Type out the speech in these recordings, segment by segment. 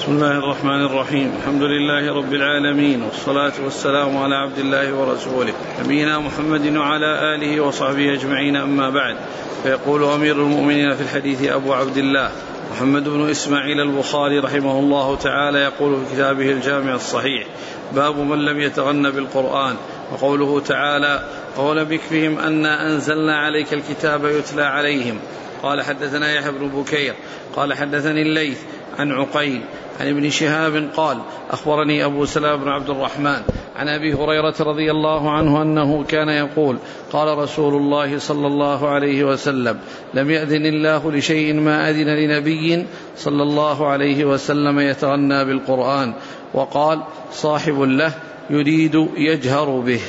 بسم الله الرحمن الرحيم. الحمد لله رب العالمين، والصلاة والسلام على عبد الله ورسوله نبينا محمد وعلى آله وصحبه أجمعين، أما بعد. فيقول أمير المؤمنين في الحديث أبو عبد الله محمد بن إسماعيل البخاري رحمه الله تعالى، يقول في كتابه الجامع الصحيح: باب من لم يتغن بالقرآن. وقوله تعالى: أولم يكفهم أنا أنزلنا عليك الكتاب يتلى عليهم. قال حدثنا يحيى بن بكير قال حدثني الليث عن عقيل عن ابن شهاب قال: أخبرني أبو سلمة بن عبد الرحمن عن أبي هريرة رضي الله عنه أنه كان يقول: قال رسول الله صلى الله عليه وسلم: لم يأذن الله لشيء ما أذن لنبي صلى الله عليه وسلم يتغنى بالقرآن. وقال صاحب له يريد يجهر به.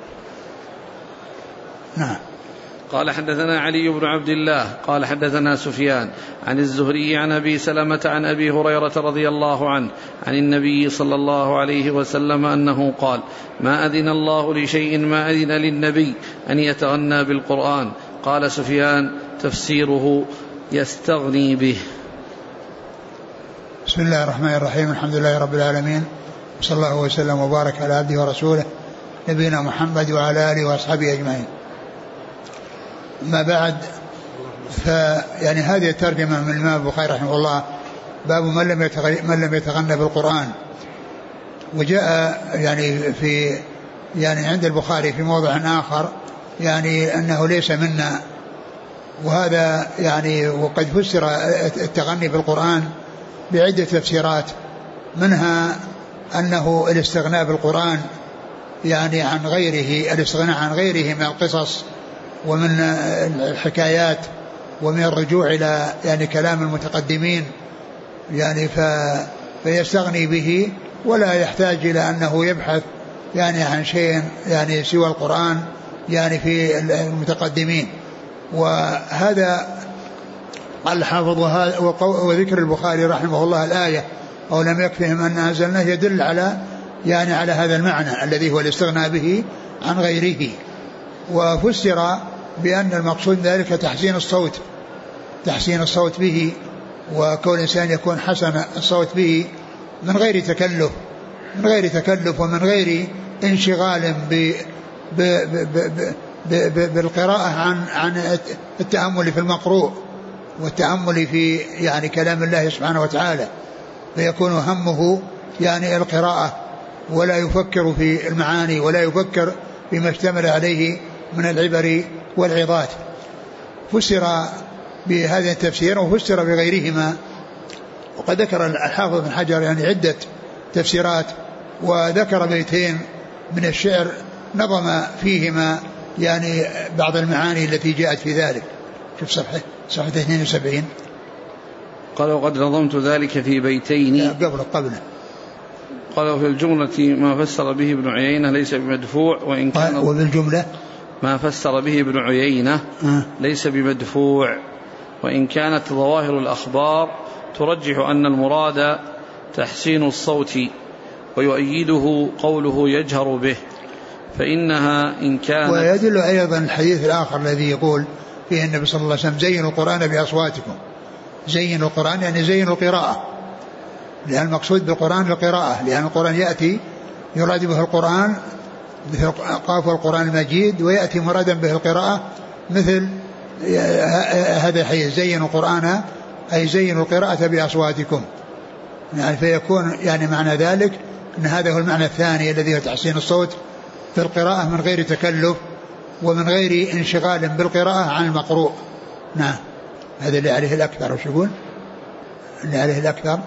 نعم. قال حدثنا علي بن عبد الله قال حدثنا سفيان عن الزهري عن أبي سلمة عن أبي هريرة رضي الله عنه عن النبي صلى الله عليه وسلم أنه قال: ما أذن الله لشيء ما أذن للنبي أن يتغنى بالقرآن. قال سفيان: تفسيره يستغني به. بسم الله الرحمن الرحيم. الحمد لله رب العالمين، وصلى الله وسلم وبارك على عبده ورسوله نبينا محمد وعلى آله وأصحابه أجمعين. ما بعد، فيعني هذه الترجمة من الإمام البخاري رحمه الله: باب من لم يتغنى بالقرآن. وجاء يعني في يعني عند البخاري في موضع آخر يعني أنه ليس منا، وهذا يعني وقد فسر التغني بالقرآن بعدة تفسيرات، منها أنه الاستغناء بالقرآن يعني عن غيره، الاستغناء عن غيره من القصص ومن الحكايات ومن الرجوع إلى يعني كلام المتقدمين، يعني فيستغني به ولا يحتاج إلى أنه يبحث يعني عن شيء يعني سوى القرآن يعني في المتقدمين. وهذا الحافظ وذكر البخاري رحمه الله الآية: أو لم يكفهم أن أنزلناه، يدل على يعني على هذا المعنى الذي هو الاستغناء به عن غيره. وفسر بأن المقصود ذلك تحسين الصوت به، وكون الإنسان يكون حسن الصوت به من غير تكلف ومن غير انشغال بالقراءة عن التأمل في المقروء والتأمل في يعني كلام الله سبحانه وتعالى، فيكون همه يعني القراءة ولا يفكر في المعاني ولا يفكر بما اشتمل عليه من العبر والعظات. فسر بهذا التفسير وفسر بغيرهما، وقد ذكر الحافظ بن حجر يعني عدة تفسيرات، وذكر بيتين من الشعر نظم فيهما يعني بعض المعاني التي جاءت في ذلك. شوف صفحة 72. قال: وقد نظمت ذلك في بيتين قبله. قال: في الجملة ما فسر به ابن عيينة ليس بمدفوع، وإن كان وبالجملة ما فسر به ابن عيينة ليس بمدفوع، وإن كانت ظواهر الأخبار ترجح أن المراد تحسين الصوت، ويؤيده قوله يجهر به، فإنها إن كانت. ويدل أيضا الحديث الآخر الذي يقول فيه النبي صلى الله عليه وسلم: زينوا القرآن بأصواتكم. زينوا القرآن يعني زينوا القراءة، لأن المقصود بالقرآن القراءة، لأن القرآن يأتي يراد به القرآن مثل قاف القرآن المجيد، ويأتي مرادا به القراءة مثل هذا الحديث: زينوا القرآن أي زينوا القراءة بأصواتكم. يعني فيكون يعني معنى ذلك أن هذا هو المعنى الثاني الذي هو تحسين الصوت في القراءة من غير تكلف ومن غير انشغال بالقراءة عن المقروء. نعم، هذا اللي عليه الأكثر. وش يقول اللي عليه الأكثر؟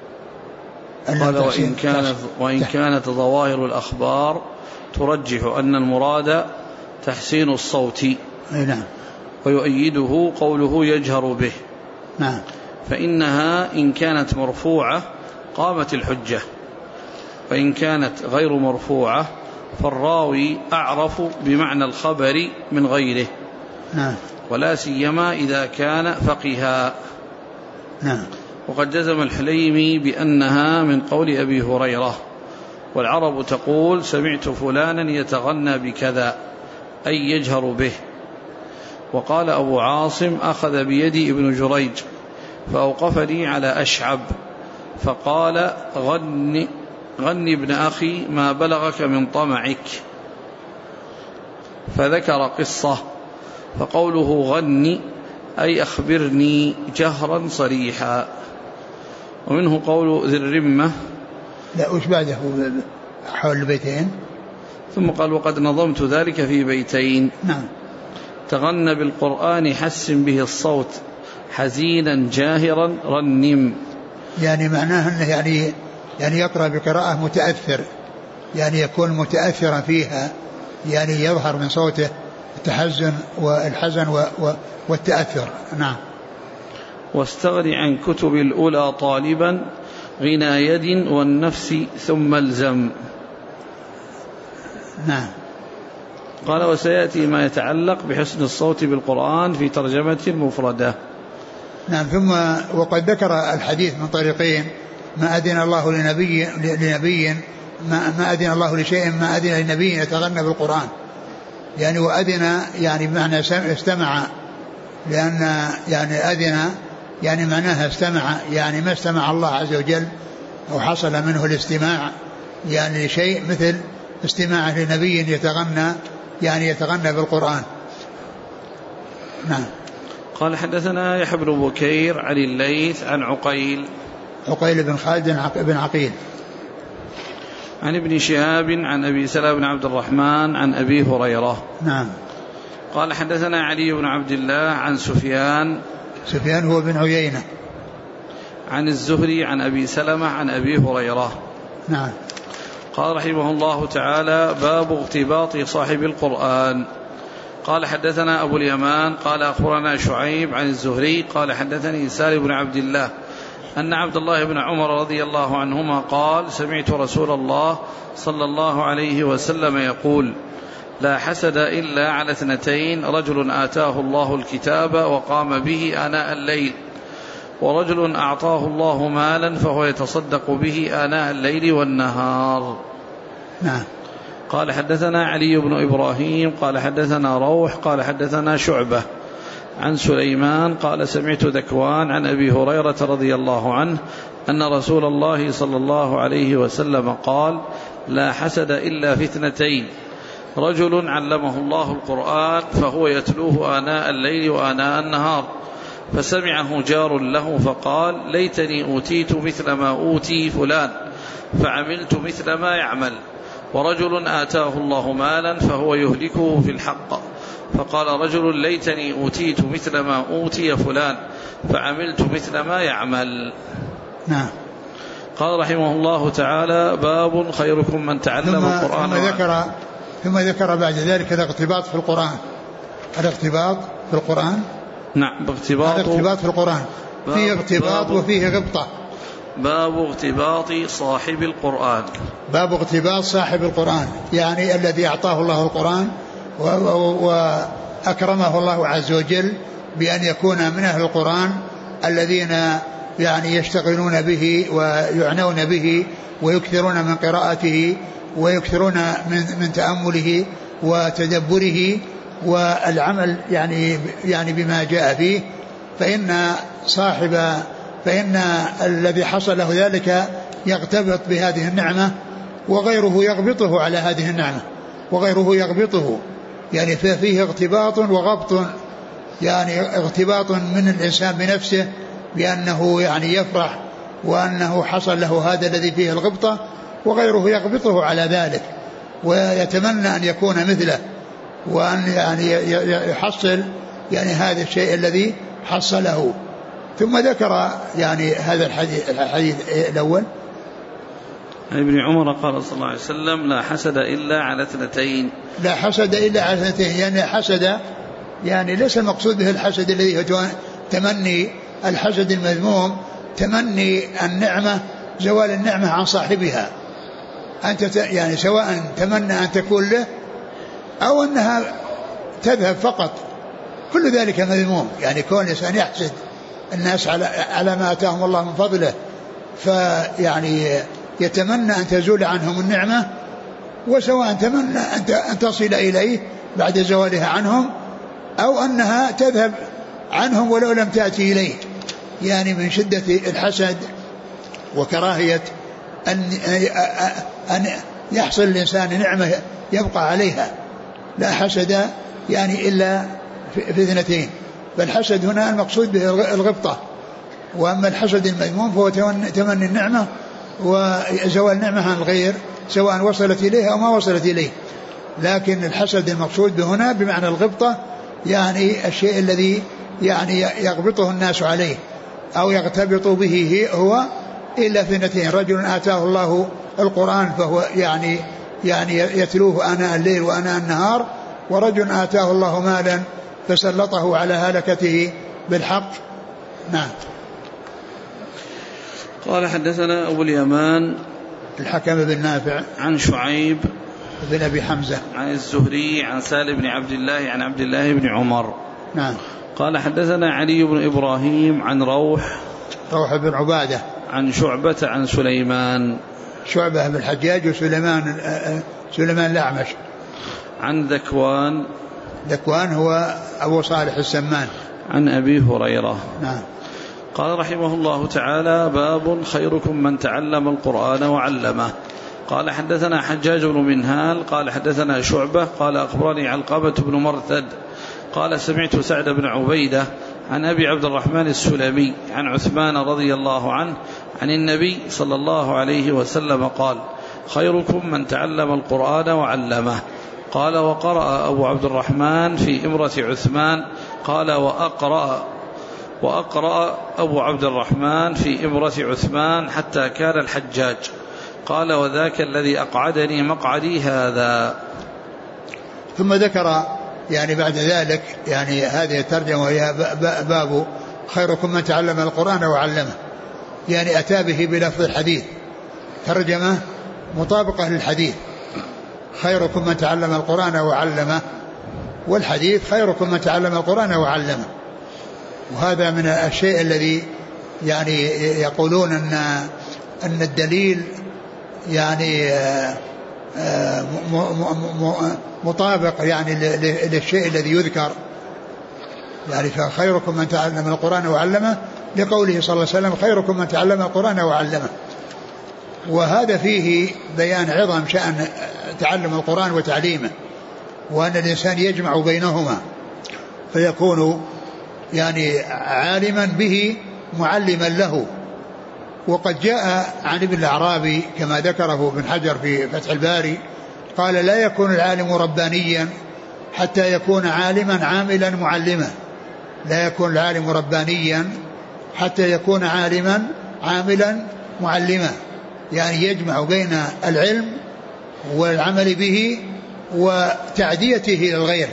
قال: وإن كانت ظواهر الأخبار ترجح أن المراد تحسين الصوت. نعم. ويؤيده قوله يجهر به. نعم. فإنها إن كانت مرفوعة قامت الحجة، وإن كانت غير مرفوعة فالراوي أعرف بمعنى الخبر من غيره. نعم. ولا سيما إذا كان فقها. نعم. وقد جزم الحليمي بأنها من قول أبي هريرة، والعرب تقول: سمعت فلانا يتغنى بكذا، أي يجهر به. وقال أبو عاصم: أخذ بيدي ابن جريج فأوقفني على أشعب فقال غني ابن أخي ما بلغك من طمعك، فذكر قصة، فقوله غني أي أخبرني جهرا صريحا. ومنه قول ذي الرمة. لا وش بعده حول البيتين؟ ثم قال وقد نظمت ذلك في بيتين. نعم. تغنى بالقرآن حسن به الصوت حزينا جاهرا رنم، يعني معناه أنه يعني يقرأ بقراءة متأثر، يعني يكون متأثرا فيها، يعني يظهر من صوته التحزن والحزن والتأثر. نعم. واستغني عن كتب الأولى طالبا غنى يد والنفس ثم الزم. نعم. قال وسيأتي ما يتعلق بحسن الصوت بالقرآن في ترجمة المفردة. نعم. ثم وقد ذكر الحديث من طريقين: ما أذن الله لنبي ما أذن الله لشيء ما أذن لنبي يتغنى بالقرآن، يعني وأذن يعني بمعنى استمع، لأن يعني أذن يعني معناها استمع، يعني ما استمع الله عز وجل أو حصل منه الاستماع يعني لشيء مثل استماعه لنبي يتغنى بالقرآن. نعم. قال حدثنا يحيى بن بكير عن الليث عن عقيل بن خالد بن عقيل عن ابن شهاب عن أبي سلمة بن عبد الرحمن عن أبي هريرة. نعم. قال حدثنا علي بن عبد الله عن سفيان هو بن عيينة عن الزهري عن أبي سلمة عن أبي هريرة. نعم. قال رحمه الله تعالى باب اغتباط صاحب القرآن. قال حدثنا أبو اليمان قال أخبرنا شعيب عن الزهري قال حدثني سالم بن عبد الله أن عبد الله بن عمر رضي الله عنهما قال سمعت رسول الله صلى الله عليه وسلم يقول لا حسد إلا على اثنتين: رجل آتاه الله الكتاب وقام به آناء الليل، ورجل أعطاه الله مالا فهو يتصدق به آناء الليل والنهار. نعم. قال حدثنا علي بن إبراهيم قال حدثنا روح قال حدثنا شعبة عن سليمان قال سمعت ذكوان عن أبي هريرة رضي الله عنه أن رسول الله صلى الله عليه وسلم قال لا حسد إلا في اثنتين: رجل علمه الله القرآن فهو يتلوه آناء الليل وآناء النهار، فسمعه جار له فقال ليتني أوتيت مثل ما أوتي فلان فعملت مثل ما يعمل. ورجل آتاه الله مالا فهو يهلكه في الحق، فقال رجل ليتني أوتيت مثل ما أوتي فلان فعملت مثل ما يعمل. نعم. قال رحمه الله تعالى باب خيركم من تعلم القرآن. ثم ذكر بعد ذلك الاغتباط في القرآن. نعم. الاغتباط في القرآن فيه اغتباط وفيه غبطة. باب اغتباط صاحب القرآن. باب اغتباط صاحب القرآن، يعني الذي أعطاه الله القرآن وأكرمه الله عز وجل بأن يكون من أهل القرآن الذين يعني يشتغلون به ويعنون به ويكثرون من قراءته ويكثرون من تأمله وتدبره والعمل يعني بما جاء فيه، فإن الذي حصل له ذلك يغتبط بهذه النعمة وغيره يغبطه على هذه النعمة يعني فيه اغتباط وغبط، يعني اغتباط من الإنسان بنفسه بأنه يعني يفرح وأنه حصل له هذا الذي فيه الغبطة، وغيره يغبطه على ذلك ويتمنى أن يكون مثله وأن يعني يحصل يعني هذا الشيء الذي حصله. ثم ذكر يعني هذا الحديث الأول عن ابن عمر قال صلى الله عليه وسلم لا حسد إلا على اثنتين. لا حسد إلا على اثنتين، يعني حسد يعني ليس المقصود به الحسد الذي هو تمني الحسد المذموم، تمني النعمة زوال النعمة عن صاحبها، أنت يعني سواء تمنى أن تكون له أو أنها تذهب فقط، كل ذلك مذموم. يعني كون الإنسان يحسد الناس على ما أتاهم الله من فضله، فيعني يتمنى أن تزول عنهم النعمة، وسواء تمنى أن تصل إليه بعد زوالها عنهم أو أنها تذهب عنهم ولو لم تأتي إليه، يعني من شدة الحسد وكراهية أن يحصل الإنسان نعمة يبقى عليها. لا حسد يعني إلا في اثنتين، فالحسد هنا المقصود به الغبطة، وأما الحسد المذموم فهو تمني النعمة وزوال النعمة عن الغير سواء وصلت إليه أو ما وصلت إليه. لكن الحسد المقصود به هنا بمعنى الغبطة، يعني الشيء الذي يعني يغبطه الناس عليه أو يغتبط به هو إلا في اثنتين: رجل آتاه الله القرآن فهو يعني يتلوه آناء الليل وآناء النهار، ورجل آتاه الله مالا فسلطه على هلكته بالحق. نعم. قال حدثنا أبو اليمان الحكم بن نافع عن شعيب بن أبي حمزة عن الزهري عن سالم بن عبد الله عن عبد الله بن عمر. نعم. قال حدثنا علي بن إبراهيم عن روح بن عبادة عن شعبة عن سليمان بن الحجاج وسليمان الأعمش عن ذكوان هو أبو صالح السمان عن أبي هريرة. نعم. قال رحمه الله تعالى: باب خيركم من تعلم القرآن وعلمه. قال حدثنا حجاج بن منهال قال حدثنا شعبة قال أخبرني علقمة بن مرثد قال سمعت سعد بن عبيدة عن أبي عبد الرحمن السلمي عن عثمان رضي الله عنه عن النبي صلى الله عليه وسلم قال: خيركم من تعلم القرآن وعلمه. قال: وقرأ أبو عبد الرحمن في إمرة عثمان. قال: وأقرأ أبو عبد الرحمن في إمرة عثمان حتى كان الحجاج. قال: وذاك الذي أقعدني مقعدي هذا. ثم ذكر يعني بعد ذلك يعني هذه الترجمة وهي باب خيركم من تعلم القرآن وعلمه، يعني أتى به بلفظ الحديث، ترجمة مطابقة للحديث: خيركم من تعلم القرآن وعلمه، والحديث: خيركم من تعلم القرآن وعلمه. وهذا من الشيء الذي يعني يقولون أن الدليل يعني مطابق يعني للشيء الذي يذكر، يعني فخيركم من تعلم القرآن وعلمه لقوله صلى الله عليه وسلم: خيركم من تعلم القرآن وعلمه. وهذا فيه بيان عظم شأن تعلم القرآن وتعليمه، وأن الإنسان يجمع بينهما فيكون يعني عالما به معلما له. وقد جاء عن ابن الأعرابي كما ذكره ابن حجر في فتح الباري قال: لا يكون العالم ربانيا حتى يكون عالما عاملا معلما. لا يكون العالم ربانيا حتى يكون عالما عاملا معلما، يعني يجمع بين العلم والعمل به وتعديته للغير،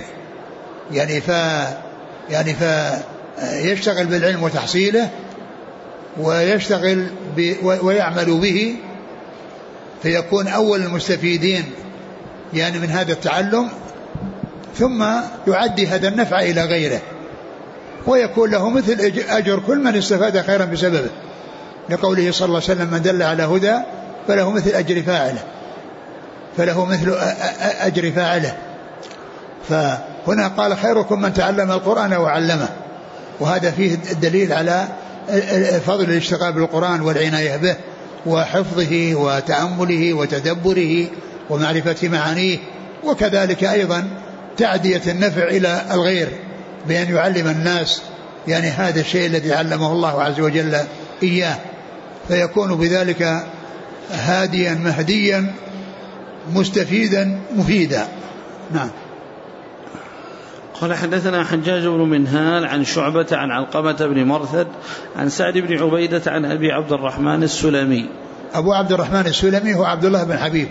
يعني فيشتغل بالعلم وتحصيله ويشتغل ويعمل به، فيكون أول المستفيدين يعني من هذا التعلم، ثم يعدي هذا النفع إلى غيره، ويكون له مثل أجر كل من استفاد خيرا بسببه، لقوله صلى الله عليه وسلم: من دل على هدى فله مثل أجر فاعله. فهنا قال: خيركم من تعلم القرآن وعلمه، وهذا فيه الدليل على فضل الاشتغال بالقرآن والعناية به وحفظه وتأمله وتدبره ومعرفة معانيه، وكذلك أيضا تعدية النفع إلى الغير بأن يعلم الناس يعني هذا الشيء الذي علمه الله عز وجل إياه، فيكون بذلك هاديا مهديا مستفيدا مفيدا. نعم. قال حدثنا حجاج بن منهال عن شعبة عن علقمة بن مرثد عن سعد بن عبيدة عن أبي عبد الرحمن السلمي. أبو عبد الرحمن السلمي هو عبد الله بن حبيب.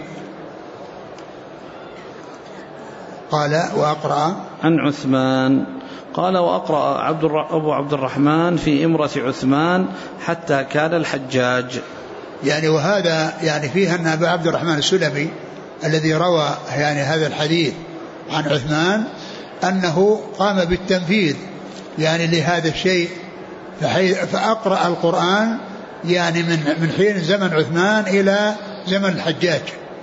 قال: وأقرأ عن عثمان. قال: وأقرأ أبو عبد الرحمن في إمرة عثمان حتى كان الحجاج. يعني وهذا يعني فيها أن أبو عبد الرحمن السلمي الذي روى يعني هذا الحديث عن عثمان أنه قام بالتنفيذ يعني لهذا الشيء، فأقرأ القرآن يعني من حين زمن عثمان إلى زمن الحجاج.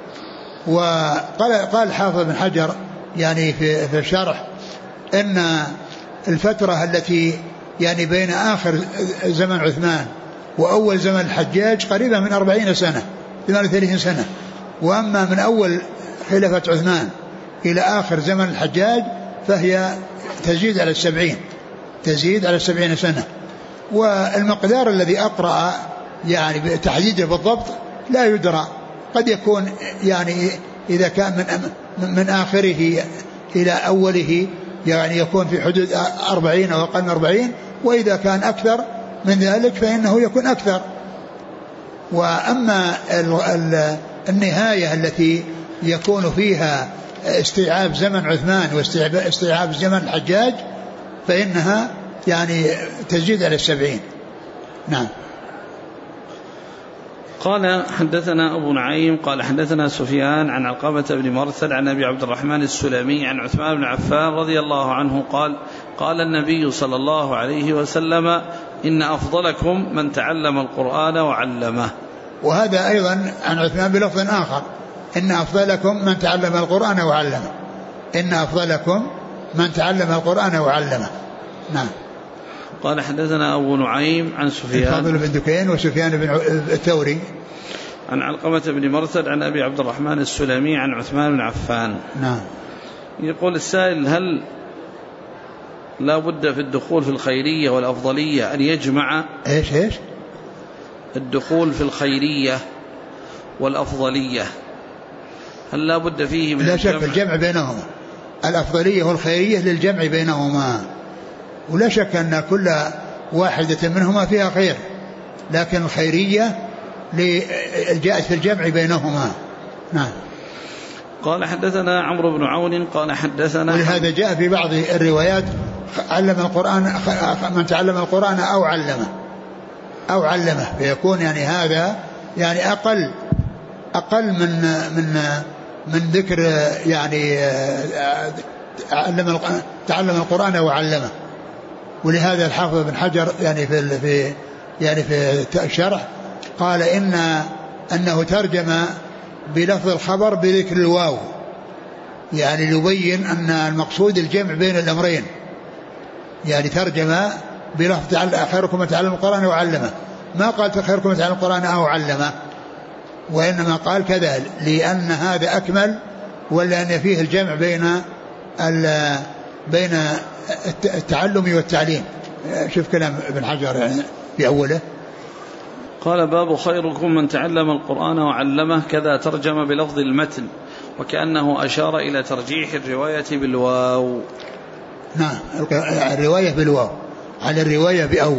وقال حافظ بن حجر يعني في الشرح إن الفترة التي يعني بين آخر زمن عثمان وأول زمن الحجاج قريبا من 40 سنة 38 سنة. وأما من أول خلافة عثمان إلى آخر زمن الحجاج فهي تزيد على 70 سنة. والمقدار الذي أقرأ يعني بتحديده بالضبط لا يدرى، قد يكون يعني إذا كان من آخره إلى أوله يعني يكون في حدود 40 أو أقل من 40، وإذا كان أكثر من ذلك فإنه يكون أكثر. وأما النهاية التي يكون فيها استيعاب زمن عثمان واستيعاب زمن الحجاج فإنها يعني تزيد على 70. نعم. قال حدثنا أبو نعيم قال حدثنا سفيان عن علقمة بن مرثد عن أبي عبد الرحمن السلمي عن عثمان بن عفان رضي الله عنه قال قال النبي صلى الله عليه وسلم إن أفضلكم من تعلم القرآن وعلمه. وهذا أيضا عن عثمان بلفظ آخر إن أفضلكم من تعلم القرآن وعلمه. إن أفضلكم من تعلم القرآن وعلمه. نعم. قال حدثنا أبو نعيم عن سفيان فاضل بن دكين وسفيان بن الثوري عن علقمة بن مرثد عن أبي عبد الرحمن السلمي عن عثمان بن عفان. نعم. يقول السائل هل لا بد في الدخول في الخيرية والأفضلية أن يجمع إيش الدخول في الخيرية والأفضلية هل لا بد فيه من لا شك الجمع بينهما، الأفضلية والخيرية للجمع بينهما، ولا شك أن كل واحدة منهما فيها خير، لكن الخيرية جاءت في الجمع بينهما. نعم. قال حدثنا عمرو بن عون قال حدثنا ولهذا جاء في بعض الروايات علم القرآن من تعلم القرآن أو علمه فيكون يعني هذا يعني أقل من ذكر يعني تعلم القرآن وعلمه. ولهذا الحافظ بن حجر يعني في الشرح قال أنه ترجم بلفظ الخبر بذكر الواو، يعني يبين أن المقصود الجمع بين الأمرين، يعني ترجم بلفظ خيركم من تعلم القرآن وعلمه، ما قال خيركم من تعلم القرآن أو علمه، وإنما قال كذا لأن هذا أكمل، ولأن فيه الجمع بين التعلم والتعليم. شوف كلام ابن حجر يعني في أوله قال باب خيركم من تعلم القرآن وعلمه، كذا ترجم بلفظ المتن وكأنه أشار إلى ترجيح الرواية بالواو. نعم الرواية بالواو على الرواية بأو.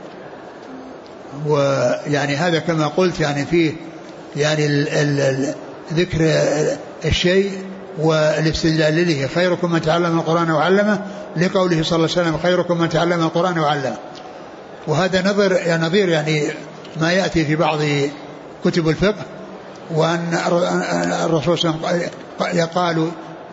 ويعني هذا كما قلت يعني فيه يعني ذكر الشيء والاستدلال له خيركم من تعلم القرآن وعلمه لقوله صلى الله عليه وسلم خيركم من تعلم القرآن وعلمه. وهذا نظير يعني ما يأتي في بعض كتب الفقه، وأن الرسول صلى الله عليه وسلم يقال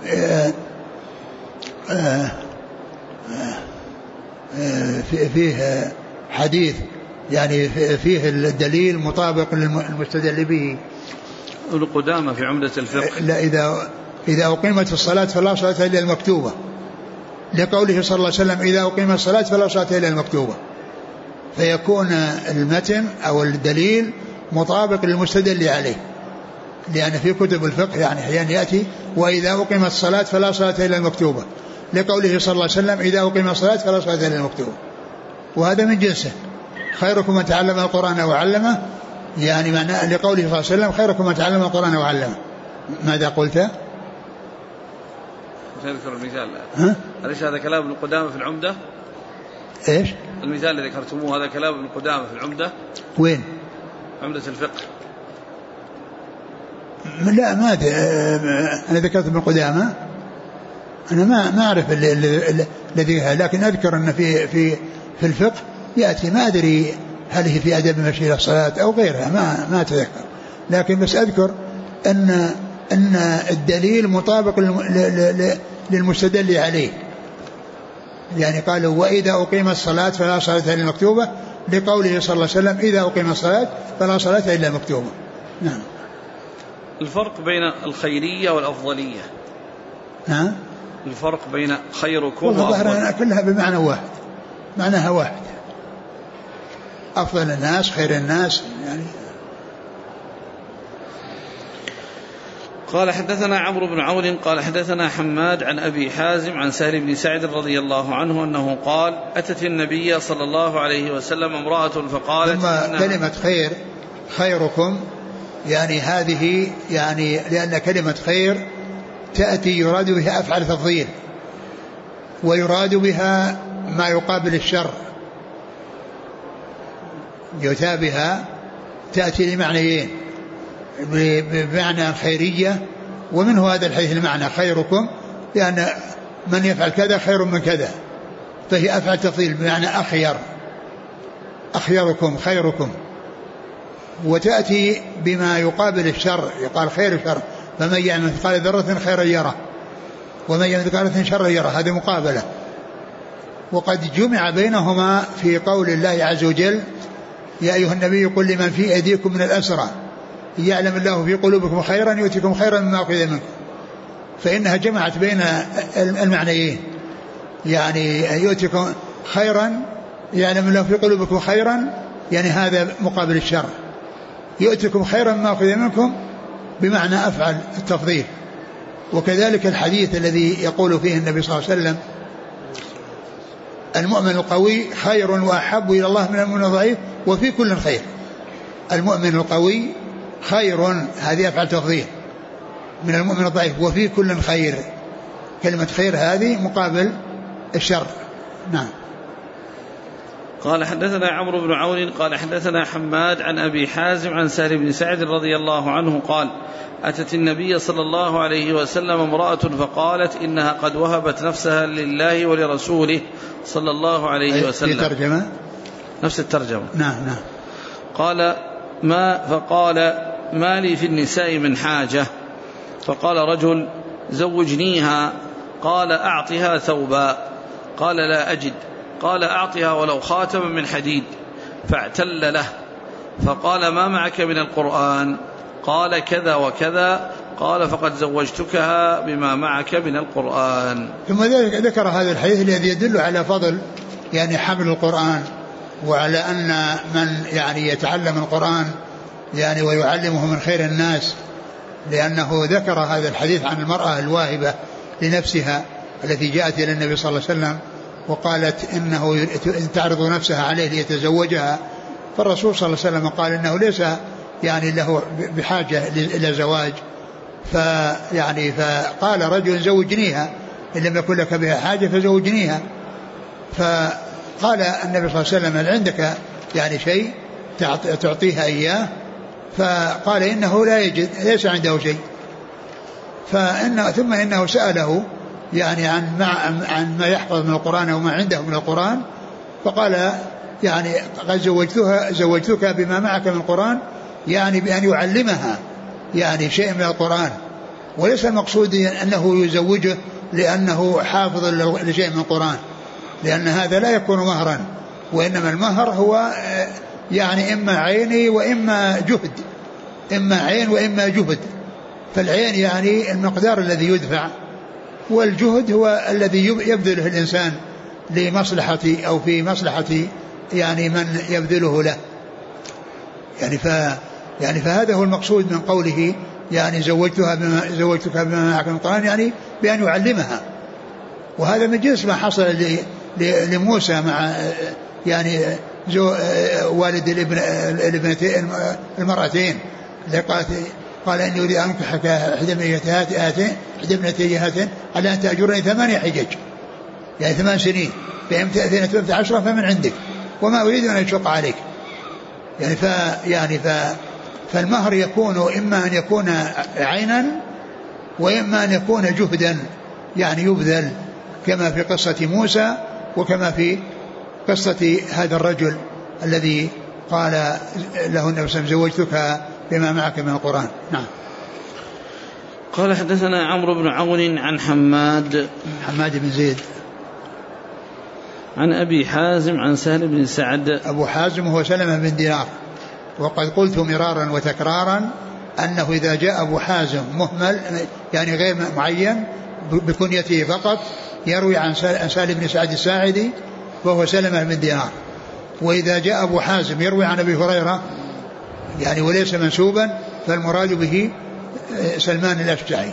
فيه حديث يعني فيه الدليل مطابق للمستدل به. ابن قدامة في عمدة الفقه لا إذا أقيمت الصلاة فلا صلاة إلا المكتوبة، لقوله صلى الله عليه وسلم إذا أقيمت الصلاة فلا صلاة إلا المكتوبة، فيكون المتن أو الدليل مطابق للمستدل عليه، لأن في كتب الفقه يعني أحيانا يأتي وإذا أقيمت الصلاة فلا صلاة إلا المكتوبة، لقوله صلى الله عليه وسلم إذا أقيمت الصلاة فلا صلاة إلا المكتوبة، وهذا من جنسه. خيركم من تعلم القرآن وعلمه، يعني معنى لقوله صلى الله عليه وسلم خيركم من تعلم القرآن وعلمه. ماذا قلت؟ أذكر المثال. أليس هذا كلام ابن قدامة في العمدة؟ إيش؟ المثال الذي ذكرتموه هذا كلام ابن قدامة في العمدة؟ وين؟ عمدة الفقه. لا ما أدري، أنا ذكرت ابن قدامة، أنا ما أعرف الذي، لكن أذكر أن في الفقه يأتي، ما أدري هل هي في أدب المشي إلى الصلاة أو غيرها، ما أتذكر، لكن بس أذكر أن الدليل مطابق للمستدل عليه، يعني قالوا وإذا أقيم الصلاة فلا صلاة إلا المكتوبة، لقوله صلى الله عليه وسلم إذا أقيم الصلاة فلا صلاة إلا المكتوبة. نعم. الفرق بين الخيرية والأفضلية. نعم. الفرق بين خيركم وأفضل كلها بمعنى واحد، معناها واحد. أفضل الناس خير الناس يعني. قال حدثنا عمرو بن عون قال حدثنا حماد عن أبي حازم عن سهل بن سعد رضي الله عنه أنه قال أتت النبي صلى الله عليه وسلم امرأة فقالت ثم كلمة خير خيركم يعني هذه يعني لأن كلمة خير تأتي يراد بها أفعال تفضيل ويراد بها ما يقابل الشر يتابها تأتي لمعنيين بمعنى الخيرية ومنه هذا الحديث المعنى خيركم لأن من يفعل كذا خير من كذا فهي أفعل تفضيل بمعنى أخيركم خيركم وتأتي بما يقابل الشر يقال خير شر فمن يعمل مثقال ذرة خيرا يره ومن يعمل مثقال ذرة شرا يره هذه مقابلة. وقد جمع بينهما في قول الله عز وجل يا أيها النبي قل لمن في أيديكم من الأسرى يعلم الله في قلوبكم خيرا يؤتكم خيرا مما أخذ منكم فإنها جمعت بين المعنيين يعني يؤتكم خيرا يعلم الله في قلوبكم خيرا يعني هذا مقابل الشر يؤتكم خيرا مما أخذ منكم بمعنى أفعل التفضيل. وكذلك الحديث الذي يقول فيه النبي صلى الله عليه وسلم المؤمن القوي خير وأحب إلى الله من المؤمن الضعيف وفي كل خير. المؤمن القوي خير هذه أفعل تفضيل من المؤمن الضعيف وفي كل خير كلمة خير هذه مقابل الشر. نعم. قال حدثنا عمرو بن عون قال حدثنا حماد عن أبي حازم عن سهل بن سعد رضي الله عنه قال أتت النبي صلى الله عليه وسلم امرأة فقالت إنها قد وهبت نفسها لله ولرسوله صلى الله عليه وسلم. في ترجمة نفس الترجمة. نعم. قال فقال ما لي في النساء من حاجة فقال رجل زوجنيها قال أعطها ثوبا قال لا أجد قال أعطها ولو خاتما من حديد فاعتل له فقال ما معك من القرآن قال كذا وكذا قال فقد زوجتكها بما معك من القرآن. ثم ذكر هذا الحديث الذي يدل على فضل يعني حمل القرآن وعلى أن من يعني يتعلم القرآن يعني ويعلمه من خير الناس لأنه ذكر هذا الحديث عن المرأة الواهبة لنفسها التي جاءت إلى النبي صلى الله عليه وسلم وقالت إنه تعرض نفسها عليه ليتزوجها فالرسول صلى الله عليه وسلم قال إنه ليس يعني له بحاجة إلى زواج فيعني فقال رجل زوجنيها إن لم يكن لك بها حاجة فزوجنيها فقال النبي صلى الله عليه وسلم هل عندك يعني شيء تعطيها إياه فقال إنه لا يجد ليس عنده شيء ثم إنه سأله يعني عن ما يحفظ من القرآن وما عنده من القرآن فقال يعني قد زوجتك بما معك من القرآن يعني بأن يعلمها يعني شيء من القرآن وليس المقصود أنه يزوجه لأنه حافظ لشيء من القرآن لأن هذا لا يكون مهرا وإنما المهر هو يعني إما عيني وإما جهد إما عين وإما جهد فالعين يعني المقدار الذي يدفع والجهد هو الذي يبذله الإنسان لمصلحة أو في مصلحة يعني من يبذله له يعني فهذا هو المقصود من قوله يعني زوجتك بما معك من القرآن يعني بأن يعلمها وهذا من جنس ما حصل لموسى مع يعني والد الابنتين المرأتين قال إني أريد أن أنكحك إحدى ابنتي هاتين على أن تأجرني 8 حجج يعني 8 سنين فإن تأتينا 12 فمن عندك وما أريد أن أشق عليك يعني فالمهر يكون إما أن يكون عينا وإما أن يكون جهدا يعني يبذل كما في قصة موسى وكما في قصة هذا الرجل الذي قال له النبي صلى الله عليه وسلم زوجتك بما معك من القرآن. نعم. قال حدثنا عمرو بن عون عن حماد بن زيد عن أبي حازم عن سهل بن سعد. أبو حازم هو سلمة بن دينار وقد قلت مرارا وتكرارا أنه إذا جاء أبو حازم مهمل يعني غير معين بكنيته فقط يروي عن سهل بن سعد الساعدي وهو سلمة بن دينار وإذا جاء أبو حازم يروي عن أبي هريرة يعني وليس منسوبا فالمراد به سلمان الأشجعي.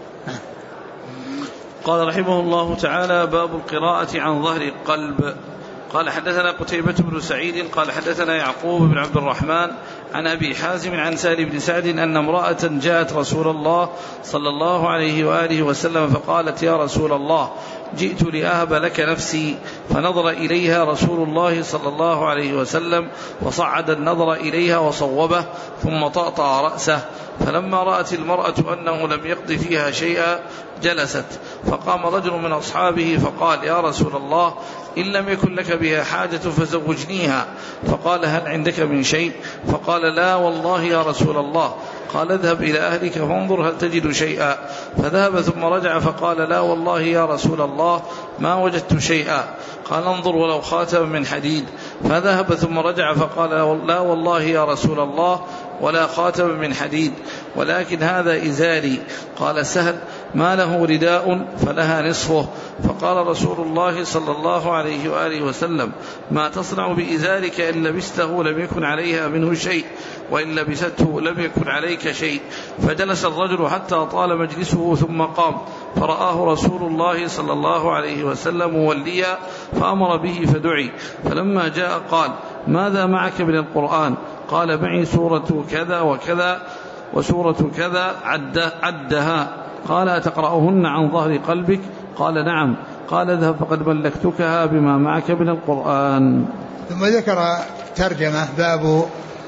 قال رحمه الله تعالى: باب القراءة عن ظهر القلب. قال حدثنا قتيبة بن سعيد قال حدثنا يعقوب بن عبد الرحمن عن أبي حازم عن سهل بن سعد أن امرأة جاءت رسول الله صلى الله عليه وآله وسلم فقالت: يا رسول الله، جئت لأهب لك نفسي. فنظر إليها رسول الله صلى الله عليه وسلم وصعد النظر إليها وصوبه ثم طأطأ رأسه. فلما رأت المرأة أنه لم يقض فيها شيئا جلست. فقام رجل من أصحابه فقال: يا رسول الله، إن لم يكن لك بها حاجة فزوجنيها. فقال: هل عندك من شيء؟ فقال: لا والله يا رسول الله. قال: اذهب إلى أهلك فانظر هل تجد شيئا. فذهب ثم رجع فقال: لا والله يا رسول الله ما وجدت شيئا. قال: انظر ولو خاتم من حديد. فذهب ثم رجع فقال: لا والله يا رسول الله ولا خاتم من حديد، ولكن هذا إزاري. قال سهل: ما له رداء فلها نصفه. فقال رسول الله صلى الله عليه وآله وسلم: ما تصنع بإزارك؟ إن لبسته لم يكن عليها منه شيء، وإن لبسته لم يكن عليك شيء. فجلس الرجل حتى طال مجلسه ثم قام، فرآه رسول الله صلى الله عليه وسلم موليا فأمر به فدعي. فلما جاء قال: ماذا معك من القرآن؟ قال: معي سورة كذا وكذا وسورة كذا عدها. قال: أتقرأهن عن ظهر قلبك؟ قال: نعم. قال: اذهب فقد ملكتكها بما معك من القرآن. ثم ذكر ترجمة باب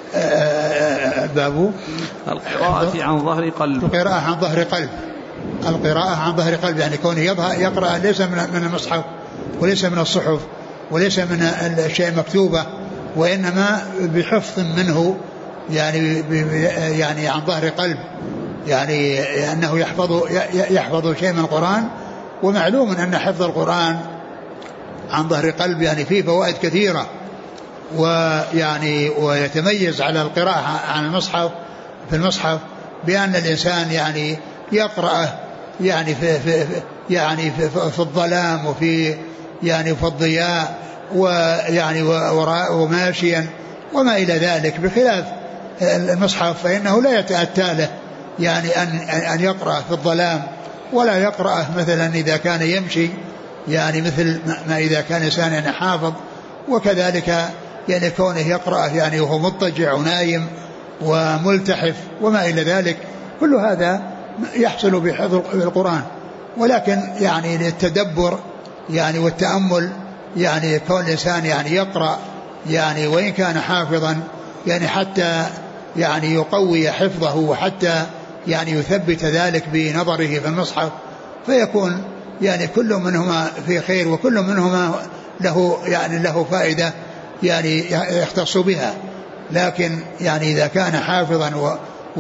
القراءة عن ظهر قلب. القراءة عن ظهر قلب. القراءة عن ظهر قلب يعني كونه يقرأ ليس من المصحف وليس من الصحف وليس من الشيء مكتوبة، وإنما بحفظ منه يعني عن ظهر قلب، يعني أنه يحفظ شيء من القرآن. ومعلوم أن حفظ القرآن عن ظهر قلب يعني فيه فوائد كثيرة، ويعني ويتميز على القراءة عن المصحف في المصحف بأن الإنسان يعني يقرأه يعني في الظلام وفي يعني في الضياء ويعني وماشيا وما إلى ذلك، بخلاف المصحف فإنه لا يتأتى له يعني أن يقرأ في الظلام، ولا يقرأ مثلا إذا كان يمشي يعني مثل ما إذا كان إنسان يعني حافظ، وكذلك يعني كونه يقرأ يعني وهو مضطجع ونايم وملتحف وما إلى ذلك. كل هذا يحصل بحفظ القرآن، ولكن يعني للتدبر يعني والتأمل يعني كون الإنسان يعني يقرأ يعني وإن كان حافظا يعني حتى يعني يقوي حفظه وحتى يعني يثبت ذلك بنظره في المصحف، فيكون يعني كل منهما في خير وكل منهما له فائدة يعني يختص بها. لكن يعني إذا كان حافظا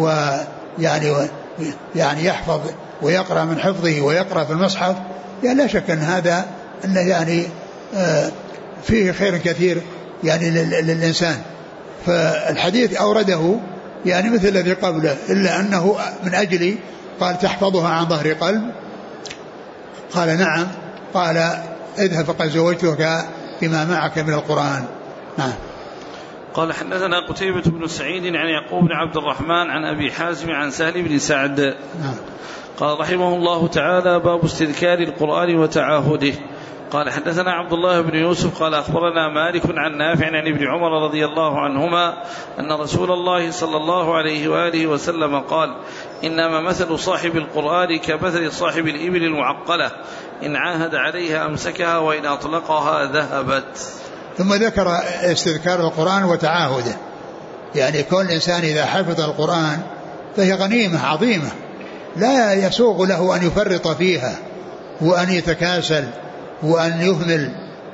يعني يحفظ ويقرأ من حفظه ويقرأ في المصحف يعني لا شك أن هذا أنه يعني فيه خير كثير يعني للإنسان. فالحديث أورده يعني مثل الذي قبله، إلا أنه من أجل قال: تحفظها عن ظهر قلب؟ قال: نعم. قال: اذهب فقد زوجتك بما معك من القرآن. نعم. قال حدثنا قتيبة بن سعيد عن يعقوب بن عبد الرحمن عن أبي حازم عن سهل بن سعد. نعم. قال رحمه الله تعالى: باب استذكار القرآن وتعاهده. قال حدثنا عبد الله بن يوسف قال أخبرنا مالك عن نافع عن ابن عمر رضي الله عنهما أن رسول الله صلى الله عليه وآله وسلم قال: إنما مثل صاحب القرآن كمثل صاحب الإبل المعقلة، إن عاهد عليها أمسكها وإن أطلقها ذهبت. ثم ذكر استذكار القرآن وتعاهده، يعني كل إنسان إذا حفظ القرآن فهي غنيمة عظيمة لا يسوغ له أن يفرط فيها وأن يتكاسل وأن يهمل،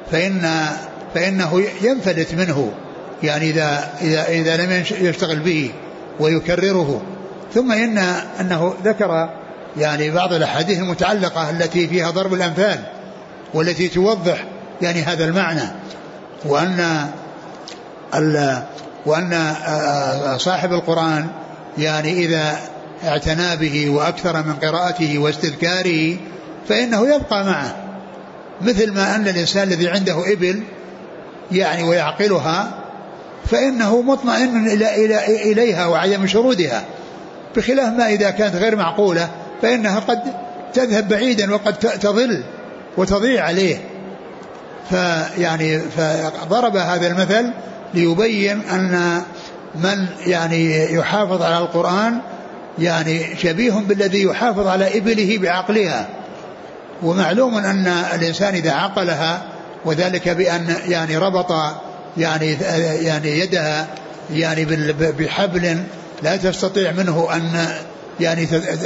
فإنه ينفلت منه يعني إذا لم يشتغل به ويكرره. ثم أنه ذكر يعني بعض الأحاديث المتعلقة التي فيها ضرب الأمثال والتي توضح يعني هذا المعنى، وأن صاحب القرآن يعني إذا اعتنى به وأكثر من قراءته واستذكاره فإنه يبقى معه، مثل ما أن الإنسان الذي عنده إبل يعني ويعقلها فإنه مطمئن إليها وعدم شرودها، بخلاف ما إذا كانت غير معقولة فإنها قد تذهب بعيدا وقد تضل وتضيع عليه. فيعني فضرب هذا المثل ليبين أن من يعني يحافظ على القرآن يعني شبيه بالذي يحافظ على إبله بعقلها. ومعلوم أن الإنسان إذا عقلها وذلك بأن يعني ربط يعني يدها يعني بحبل لا تستطيع منه أن يعني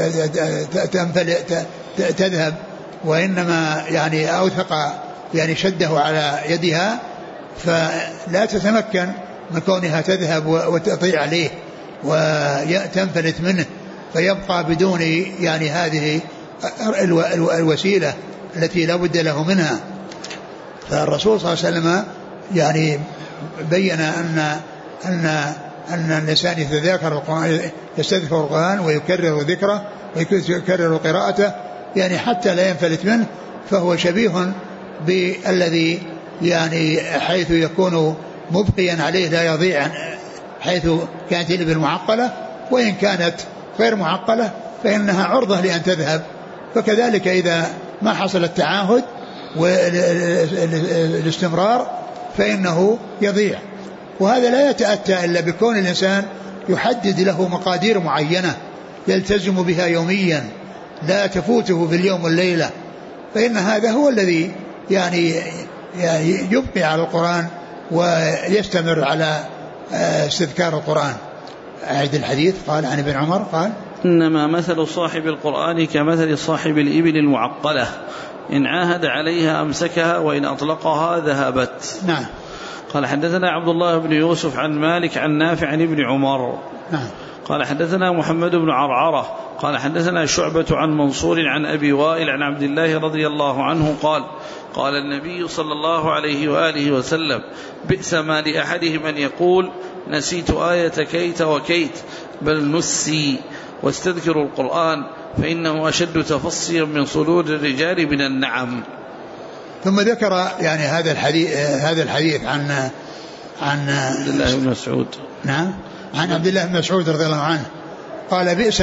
تذهب، وإنما يعني أوثق يعني شده على يدها فلا تتمكن من كونها تذهب وتطيع عليه وتنفلت منه، فيبقى بدون يعني هذه الوسيلة التي لا بد له منها. فالرسول صلى الله عليه وسلم يعني بين أن الإنسان يتذاكر القرآن يستذكر القرآن ويكرر ذكره ويكرر قراءته يعني حتى لا ينفلت منه، فهو شبيه بالذي يعني حيث يكون مبقيا عليه لا يضيع حيث كانت الإبل معقلة، وإن كانت غير معقلة فإنها عرضة لأن تذهب. فكذلك إذا ما حصل التعاهد والاستمرار فإنه يضيع. وهذا لا يتأتى إلا بكون الإنسان يحدد له مقادير معينة يلتزم بها يوميا لا تفوته في اليوم والليلة، فإن هذا هو الذي يعني يبقي على القرآن ويستمر على استذكار القرآن. أعد الحديث. قال عن ابن عمر قال إنما مثل صاحب القرآن كمثل صاحب الإبل المعقلة إن عاهد عليها أمسكها وإن أطلقها ذهبت. نعم. قال حدثنا عبد الله بن يوسف عن مالك عن نافع عن ابن عمر. نعم. قال حدثنا محمد بن عرعرة قال حدثنا شعبة عن منصور عن أبي وائل عن عبد الله رضي الله عنه قال قال النبي صلى الله عليه وآله وسلم بئس ما لأحدهم أن يقول نسيت آية كيت وكيت بل نسي واستذكروا القرآن فإنه أشد تفصيا من صدور الرجال من النعم. ثم ذكر يعني هذا الحديث عن عبد الله بن مسعود. نعم. عن عبد الله بن مسعود رضي الله عنه قال بئس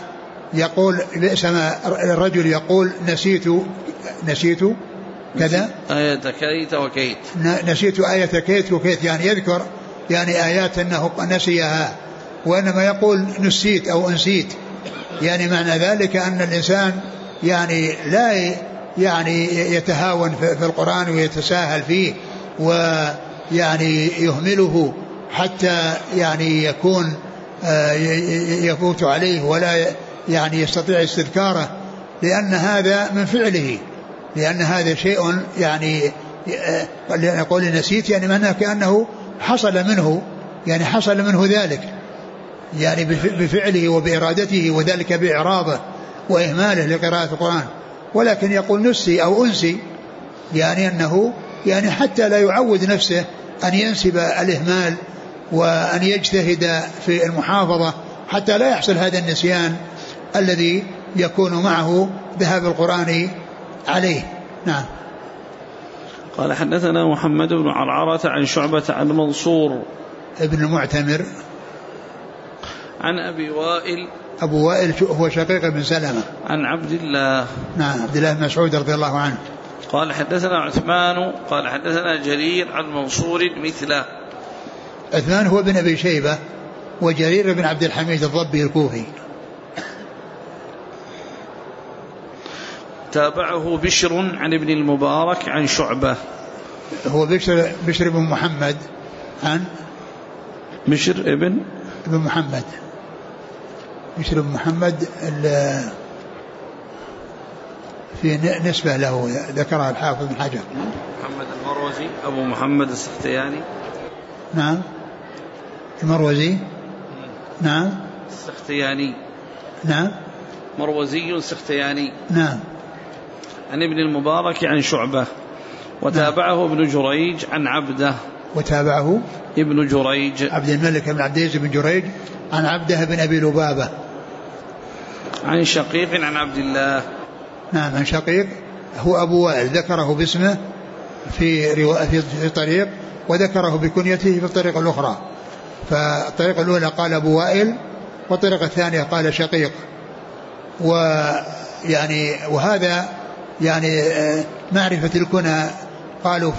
ما الرجل يقول نسيت كذا آية كيت وكيت، نسيت آية كيت وكيت، يعني يذكر يعني آيات أنه نسيها، وإنما يقول نسيت أو أنسيت، يعني معنى ذلك أن الإنسان يعني لا يعني يتهاون في القرآن ويتساهل فيه ويعني يهمله حتى يعني يكون يفوت عليه ولا يعني يستطيع استذكاره، لأن هذا من فعله، لأن هذا شيء يعني نقول نسيت يعني معناه كأنه حصل منه ذلك يعني بفعله وبإرادته، وذلك بإعراضه وإهماله لقراءة القرآن. ولكن يقول نسي أو أنسي يعني أنه يعني حتى لا يعود نفسه أن ينسب الإهمال وأن يجتهد في المحافظة حتى لا يحصل هذا النسيان الذي يكون معه ذهاب القرآن عليه. نعم. قال حدثنا محمد بن عرعرة عن شعبة عن منصور ابن المعتمر عن أبي وائل. أبو وائل هو شقيق بن سلمة عن عبد الله. نعم عبد الله بن مسعود رضي الله عنه. قال حدثنا عثمان قال حدثنا جرير عن منصور مثله. عثمان هو بن أبي شيبة وجرير بن عبد الحميد الضبي الكوفي. تابعه بشر عن ابن المبارك عن شعبة. هو بشر بن محمد عن بشر ابن محمد. بشر بن محمد في نسبة له ذكرها الحافظ بن حجر. محمد المروزي أبو محمد السختياني. نعم المروزي. نعم السختياني. نعم مروزي سختياني. نعم. عن ابن المبارك عن شعبة. وتابعه ابن جريج عن عبده. وتابعه ابن جريج عبد الملك بن عبد العزيز بن جريج عن عبده بن أبي لبابة عن شقيق عن عبد الله. نعم عن شقيق هو أبو وائل ذكره باسمه في طريق وذكره بكنيته في الطريقة الأخرى. فالطريقة الأولى قال أبو وائل، والطريقة الثانية قال شقيق. وهذا يعني معرفة الكنى قالوا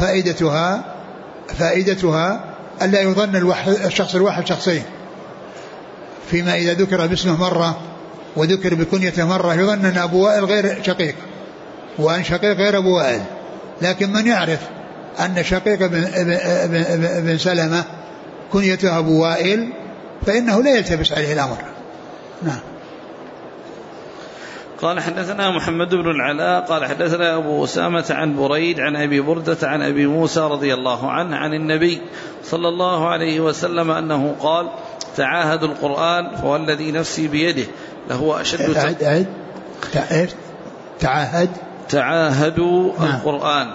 فائدتها ألا يظن الشخص الواحد شخصين، فيما إذا ذكر باسمه مرة وذكر بكنيته مرة يظن أن أبو وائل غير شقيق وأن شقيق غير أبو وائل. لكن من يعرف أن شقيق بن سلمة كنيته أبو وائل فإنه لا يلتبس عليه الأمر. نعم. قال حدثنا محمد بن العلاء قال حدثنا أبو أسامة عن بريد عن أبي بردة عن أبي موسى رضي الله عنه عن النبي صلى الله عليه وسلم أنه قال: تعاهدوا القرآن فوالذي نفسي بيده لهو أشد تعاهدوا القرآن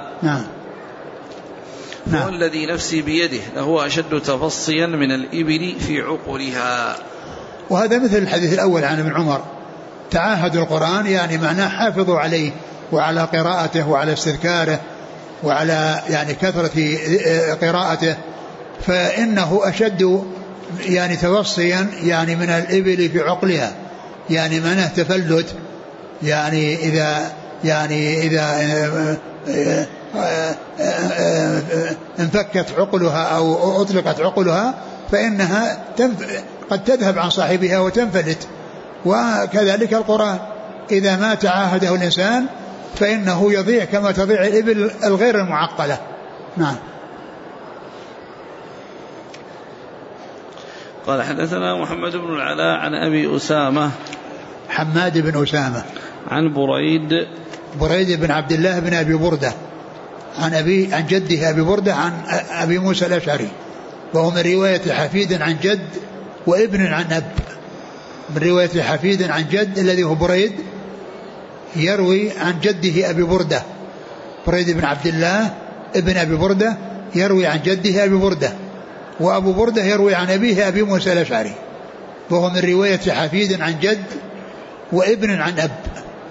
فوالذي نفسي بيده لهو أشد تفصيا من الإبل في عقرها. وهذا مثل الحديث الأول عن ابن عمر، تعاهدوا القرآن يعني معناه حافظوا عليه وعلى قراءته وعلى استذكاره وعلى يعني كثرة قراءته، فإنه أشد يعني توصيا يعني من الإبل في عقلها، يعني معناه تفلت، يعني إذا انفكت عقلها أو أطلقت عقلها فإنها قد تذهب عن صاحبها وتنفلت. وكذلك القرآن إذا ما تعاهده الإنسان فإنه يضيع كما تضيع الإبل الغير المعقلة. نعم. قال حدثنا محمد بن العلاء عن أبي أسامة حماد بن أسامة عن بريد بن عبد الله بن أبي بردة عن جده أبي بردة عن أبي موسى الأشعري، وهو من رواية حفيد عن جد وابن عن أب. من رواية حفيد عن جد الذي هو بريد يروي عن جده أبي بردة، بريد بن عبد الله ابن أبي بردة يروي عن جده أبي بردة، وأبو بردة يروي عن أبيه أبي موسى الأشعري، وهو من رواية حفيد عن جد وابن عن أب.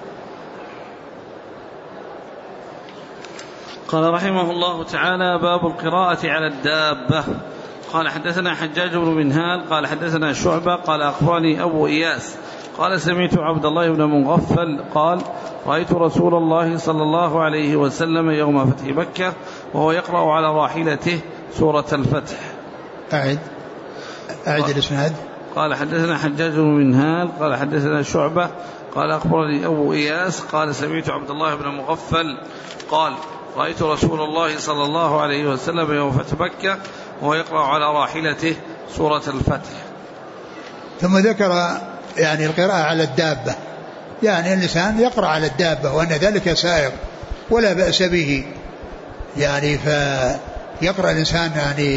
قال رحمه الله تعالى: باب القراءة على الدابة. قال حدثنا حجاج بن منهال قال حدثنا شعبة قال أخبرني أبو إياس قال سمعت عبد الله بن مغفل قال: رأيت رسول الله صلى الله عليه وسلم يوم فتح مكة وهو يقرأ على راحلته سورة الفتح. أعد الإسناد. قال حدثنا حجاج بن منهال قال حدثنا شعبة قال أخبرني أبو إياس قال سمعت عبد الله بن مغفل قال: رأيت رسول الله صلى الله عليه وسلم يوم فتح مكة وهو يقرأ على راحلته سورة الفتح. ثم ذكر يعني القراءة على الدابة، يعني الإنسان يقرأ على الدابة وأن ذلك سائر ولا بأس به، يعني فيقرأ الإنسان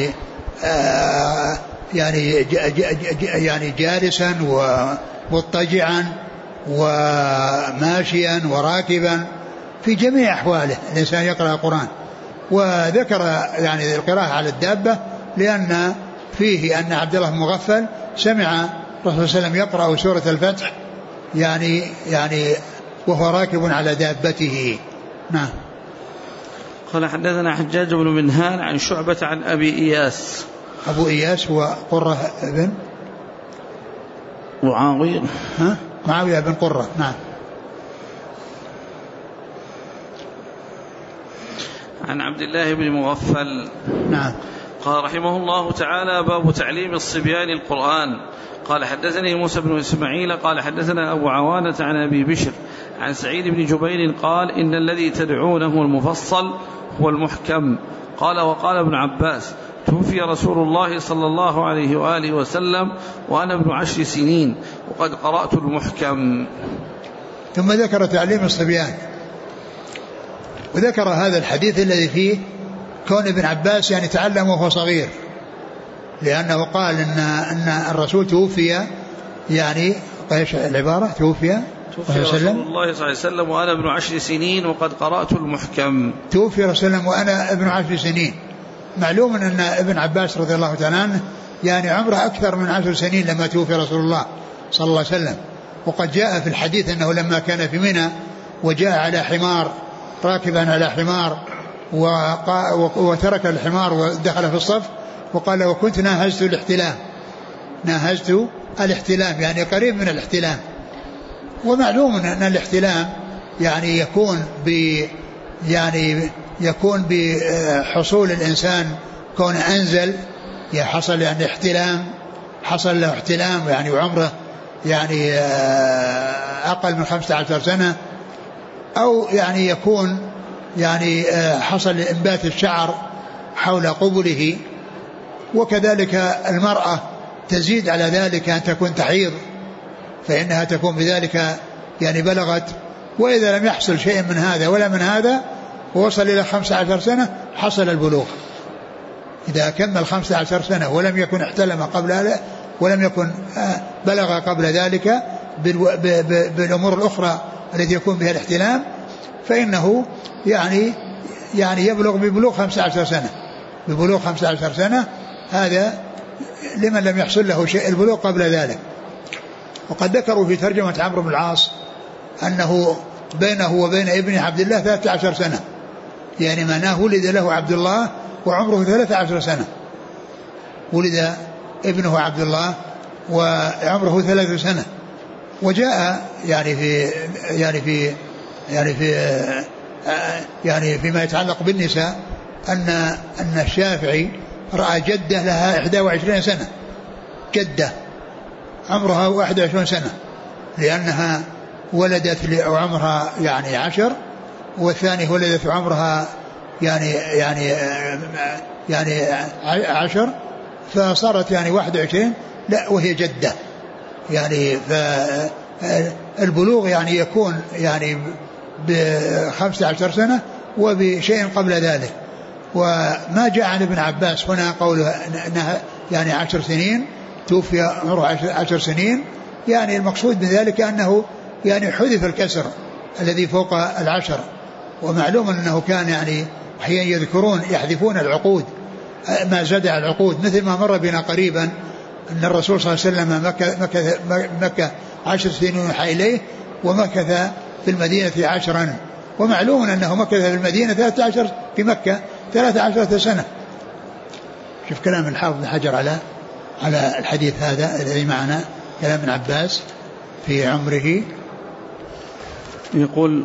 يعني جالسا ومضطجعا وماشيا وراكبا، في جميع أحواله الإنسان يقرأ القرآن. وذكر يعني القراءة على الدابة لأن فيه أن عبد الله بن مغفل سمع الرسول صلى الله عليه وسلم يقرأ سورة الفتح يعني وهو راكب على دابته. نعم. قال حدثنا حجاج بن منهال عن شعبة عن أبي إياس. أبو إياس هو قرة بن معاوية بن قرة. نعم. عن عبد الله بن مغفل. نعم. قال رحمه الله تعالى: باب تعليم الصبيان القرآن. قال حدثني موسى بن إسماعيل قال حدثنا أبو عوانة عن أبي بشر عن سعيد بن جبير قال: إن الذي تدعونه المفصل هو المحكم. قال: وقال ابن عباس: توفي رسول الله صلى الله عليه وآله وسلم وأنا ابن 10 سنين وقد قرأت المحكم. ثم ذكر تعليم الصبيان، وذكر هذا الحديث الذي فيه كون ابن عباس يعني تعلم وهو صغير، لأنه قال إن الرسول توفي، يعني ايش العبارة؟ توفي رسول الله صلى الله عليه وسلم وأنا ابن 10 سنين وقد قرأت المحكم. توفي رسول الله وأنا ابن 10 سنين. معلوم أن ابن عباس رضي الله تعالى عنه يعني عمره أكثر من 10 سنين لما توفي رسول الله صلى الله عليه وسلم. وقد جاء في الحديث أنه لما كان في منى وجاء على حمار راكبا على حمار وترك الحمار ودخل في الصف وقال وكنت ناهزت الاحتلام يعني قريب من الاحتلام. ومعلوم أن الاحتلام يعني يكون بحصول الإنسان كون أنزل حصل يعني حصل له احتلام يعني وعمره يعني أقل من 15 سنة، أو يعني يكون يعني حصل إنبات الشعر حول قبله. وكذلك المرأة تزيد على ذلك أن تكون تحيض فإنها تكون بذلك يعني بلغت. وإذا لم يحصل شيء من هذا ولا من هذا ووصل إلى 15 سنة حصل البلوغ. إذا كمل 15 سنة ولم يكن احتلم قبل ولم يكن بلغ قبل ذلك بالأمور الأخرى التي يكون بها الاحتلام فإنه يعني يبلغ ببلوغ 15 سنة. ببلوغ 15 سنة هذا لمن لم يحصل له شيء البلوغ قبل ذلك. وقد ذكروا في ترجمة عمرو بن العاص أنه بينه وبين ابنه عبد الله 13 سنة، يعني معناه ولد له عبد الله وعمره 13 سنة. ولد ابنه عبد الله وعمره 3 سنة. وجاء يعني فيما يتعلق بالنساء أن الشافعي رأى جدة لها 21 سنة، جدة عمرها 21 سنة، لأنها ولدت وعمرها يعني 10، والثاني ولدت وعمرها يعني 10، فصارت يعني 21 لا وهي جدة. يعني فالبلوغ يعني يكون يعني ب15 سنة وبشيء قبل ذلك. وما جاء عن ابن عباس هنا قوله أنها يعني 10 سنين توفي عمره 10 سنين، يعني المقصود من ذلك أنه يعني حذف الكسر الذي فوق 10. ومعلوم أنه كان يعني أحيانا يذكرون يحذفون العقود ما زاد على العقود، مثل ما مر بنا قريبا أن الرسول صلى الله عليه وسلم مكة 10 سنين يوحى إليه ومكث في المدينة 10. ومعلوم أنه مكث في المدينة 13 في مكة 13 سنة. شوف كلام الحافظ بن حجر على الحديث هذا الذي معنا، كلام ابن عباس في عمره. يقول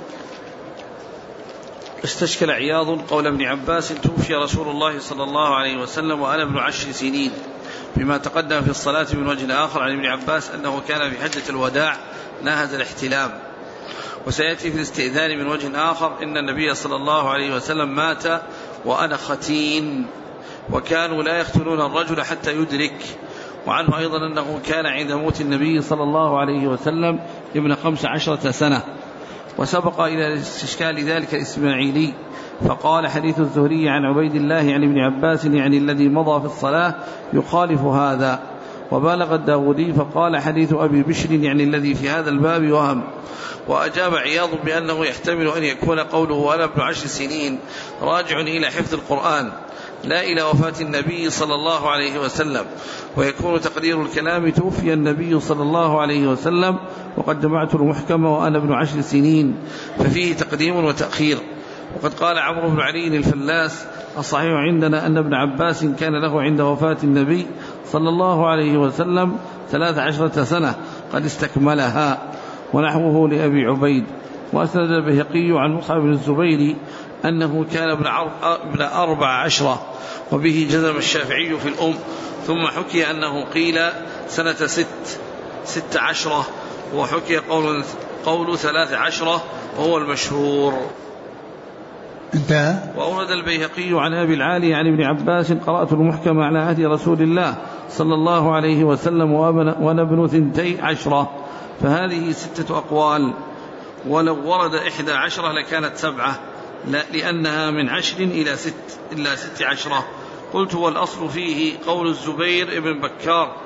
استشكل عياض قول ابن عباس توفي رسول الله صلى الله عليه وسلم وأنا ابن 10 سنين، بما تقدم في الصلاة من وجه آخر عن ابن عباس أنه كان في حجة الوداع ناهز الاحتلام. وسيأتي في الاستئذان من وجه آخر إن النبي صلى الله عليه وسلم مات وأنا ختين، وكانوا لا يختنون الرجل حتى يدرك. وعنه أيضا أنه كان عند موت النبي صلى الله عليه وسلم ابن 15 سنة. وسبق إلى استشكال ذلك الإسماعيلي فقال حديث الزهري عن عبيد الله عن ابن عباس يعني الذي مضى في الصلاة يخالف هذا. وبالغ الداودي فقال حديث أبي بشر يعني الذي في هذا الباب وهم. وأجاب عياض بأنه يحتمل أن يكون قوله وأنا ابن 10 سنين راجع إلى حفظ القرآن لا إلى وفاة النبي صلى الله عليه وسلم، ويكون تقدير الكلام توفي النبي صلى الله عليه وسلم وقد جمعت المحكم وأنا ابن 10 سنين، ففيه تقديم وتأخير. وقد قال عمرو بن علي الفلاس الصحيح عندنا أن ابن عباس كان له عند وفاة النبي صلى الله عليه وسلم 13 سنة قد استكملها، ونحوه لأبي عبيد. وأسند البيهقي عن مصعب بن الزبير أنه كان ابن 14، وبه جزم الشافعي في الأم. ثم حكي أنه قيل سنة 16، وحكي قول 13 وهو المشهور. انتهى. وأورد البيهقي عن أبي العالي عن ابن عباس قرأت المحكم على عهد رسول الله صلى الله عليه وسلم وأنا ابن 12، فهذه 6 أقوال. ولو ورد 11 لكانت 7، لا لأنها من 10 إلى 16. قلت والأصل فيه قول الزبير ابن بكار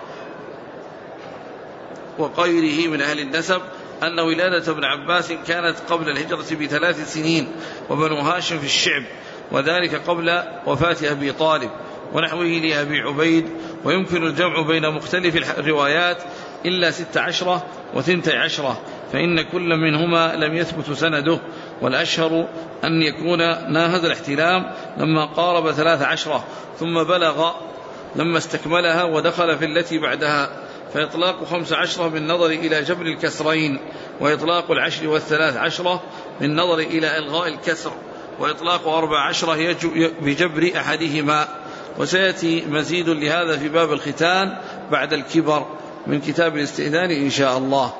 وغيره من أهل النسب أن ولادة ابن عباس كانت قبل الهجرة ب3 سنين، وبنو هاشم في الشعب، وذلك قبل وفاة أبي طالب ونحوه لأبي عبيد. ويمكن الجمع بين مختلف الروايات إلا 16 و12، فإن كل منهما لم يثبت سنده، والأشهر أن يكون ناهز الاحتلام لما قارب 13 ثم بلغ لما استكملها ودخل في التي بعدها، فإطلاق 15 بالنظر إلى جبر الكسرين، وإطلاق 10 و13 بالنظر إلى إلغاء الكسر، وإطلاق 14 بجبر أحدهما. وسيأتي مزيد لهذا في باب الختان بعد الكبر من كتاب الاستئذان إن شاء الله.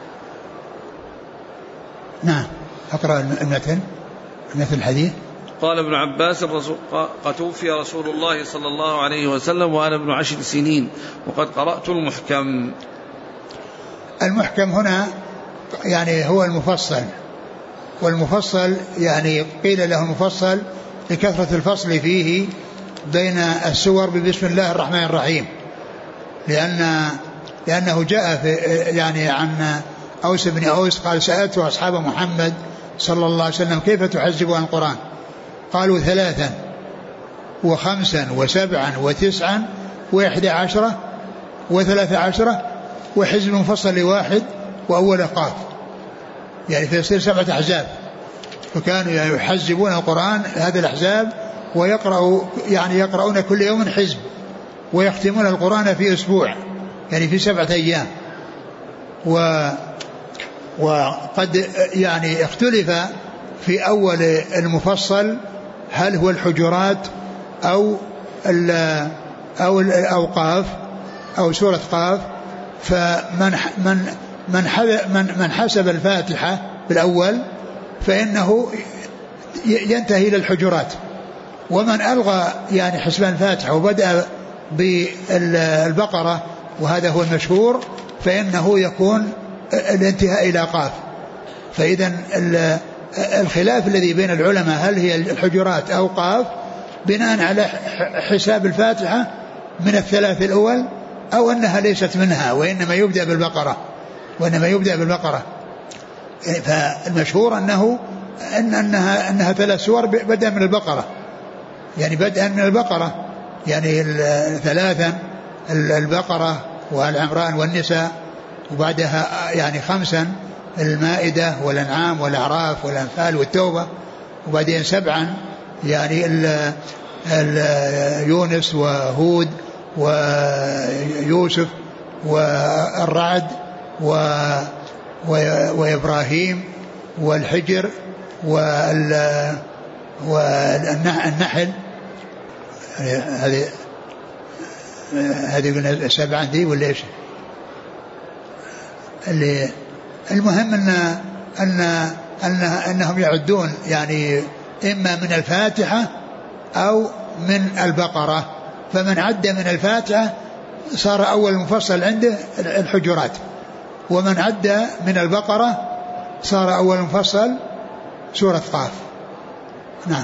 نعم. أقرأ المتن الحديث. قال ابن عباس قد توفي رسول الله صلى الله عليه وسلم وأنا ابن 10 سنين وقد قرأت المحكم. المحكم هنا يعني هو المفصل، والمفصل يعني قيل له المفصل لكثرة الفصل فيه بين السور ببسم الله الرحمن الرحيم، لأنه جاء في يعني عن أوس بن أوس قال سألت أصحاب محمد صلى الله عليه وسلم كيف تحزبون القرآن؟ قالوا 3 و5 و7 و9 و11 و13 وحزب مفصل لواحد وأول قاف، يعني فيصير 7 أحزاب. فكانوا يعني يحزبون القرآن هذه الأحزاب يقرؤون كل يوم حزب، ويختمون القرآن في أسبوع يعني في 7 أيام. وقد يعني اختلف في أول المفصل هل هو الحجرات أو الأوقاف أو سورة قاف. من حسب الفاتحة بالأول فإنه ينتهي إلى الحجرات، ومن ألغى يعني حسبان الفاتحة وبدأ بالبقرة وهذا هو المشهور فإنه يكون الانتهاء إلى قاف. فإذا الخلاف الذي بين العلماء هل هي الحجرات أو قاف بناء على حساب الفاتحة من الثلاث الأول أو أنها ليست منها وإنما يبدأ بالبقرة. فالمشهور أنها 3 سور بدأ من البقرة، يعني بدءا من البقرة يعني 3 البقرة والعمران والنساء، وبعدها يعني 5 المائدة والأنعام والأعراف والأنفال والتوبة، وبعدين 7 يعني يونس وهود ويوسف والرعد وإبراهيم والحجر والنحل. هذه قلنا 7 دي ولا إيش؟ المهم أنهم يعدون يعني إما من الفاتحة أو من البقرة، فمن عد من الفاتحة صار أول مفصل عنده الحجرات، ومن عد من البقرة صار أول مفصل سورة قاف. نعم.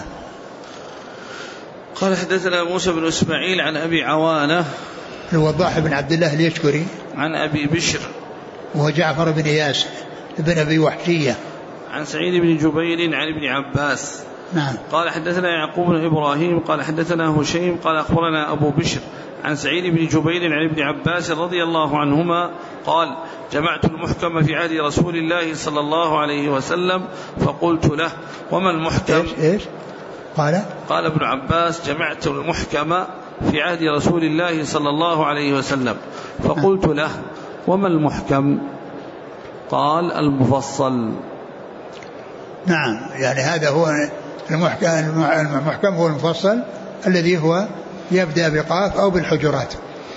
قال حدثنا موسى بن إسماعيل عن أبي عوانة الوضاح بن عبد الله اليشكري عن أبي بشر وهو جعفر بن إياس بن أبي وحشية عن سعيد بن جبير عن ابن عباس. نعم. قال حدثنا يعقوب بن إبراهيم قال حدثنا هشيم قال أخبرنا أبو بشر عن سعيد بن جبير عن ابن عباس رضي الله عنهما قال جمعت المحكم في عهد رسول الله صلى الله عليه وسلم فقلت له وما المحكم؟ إيش؟ قال ابن عباس جمعت المحكم في عهد رسول الله صلى الله عليه وسلم فقلت له وما المحكم؟ قال المفصل. نعم، يعني هذا هو المحكم هو المفصل الذي هو يبدأ بقاف أو بالحجرات.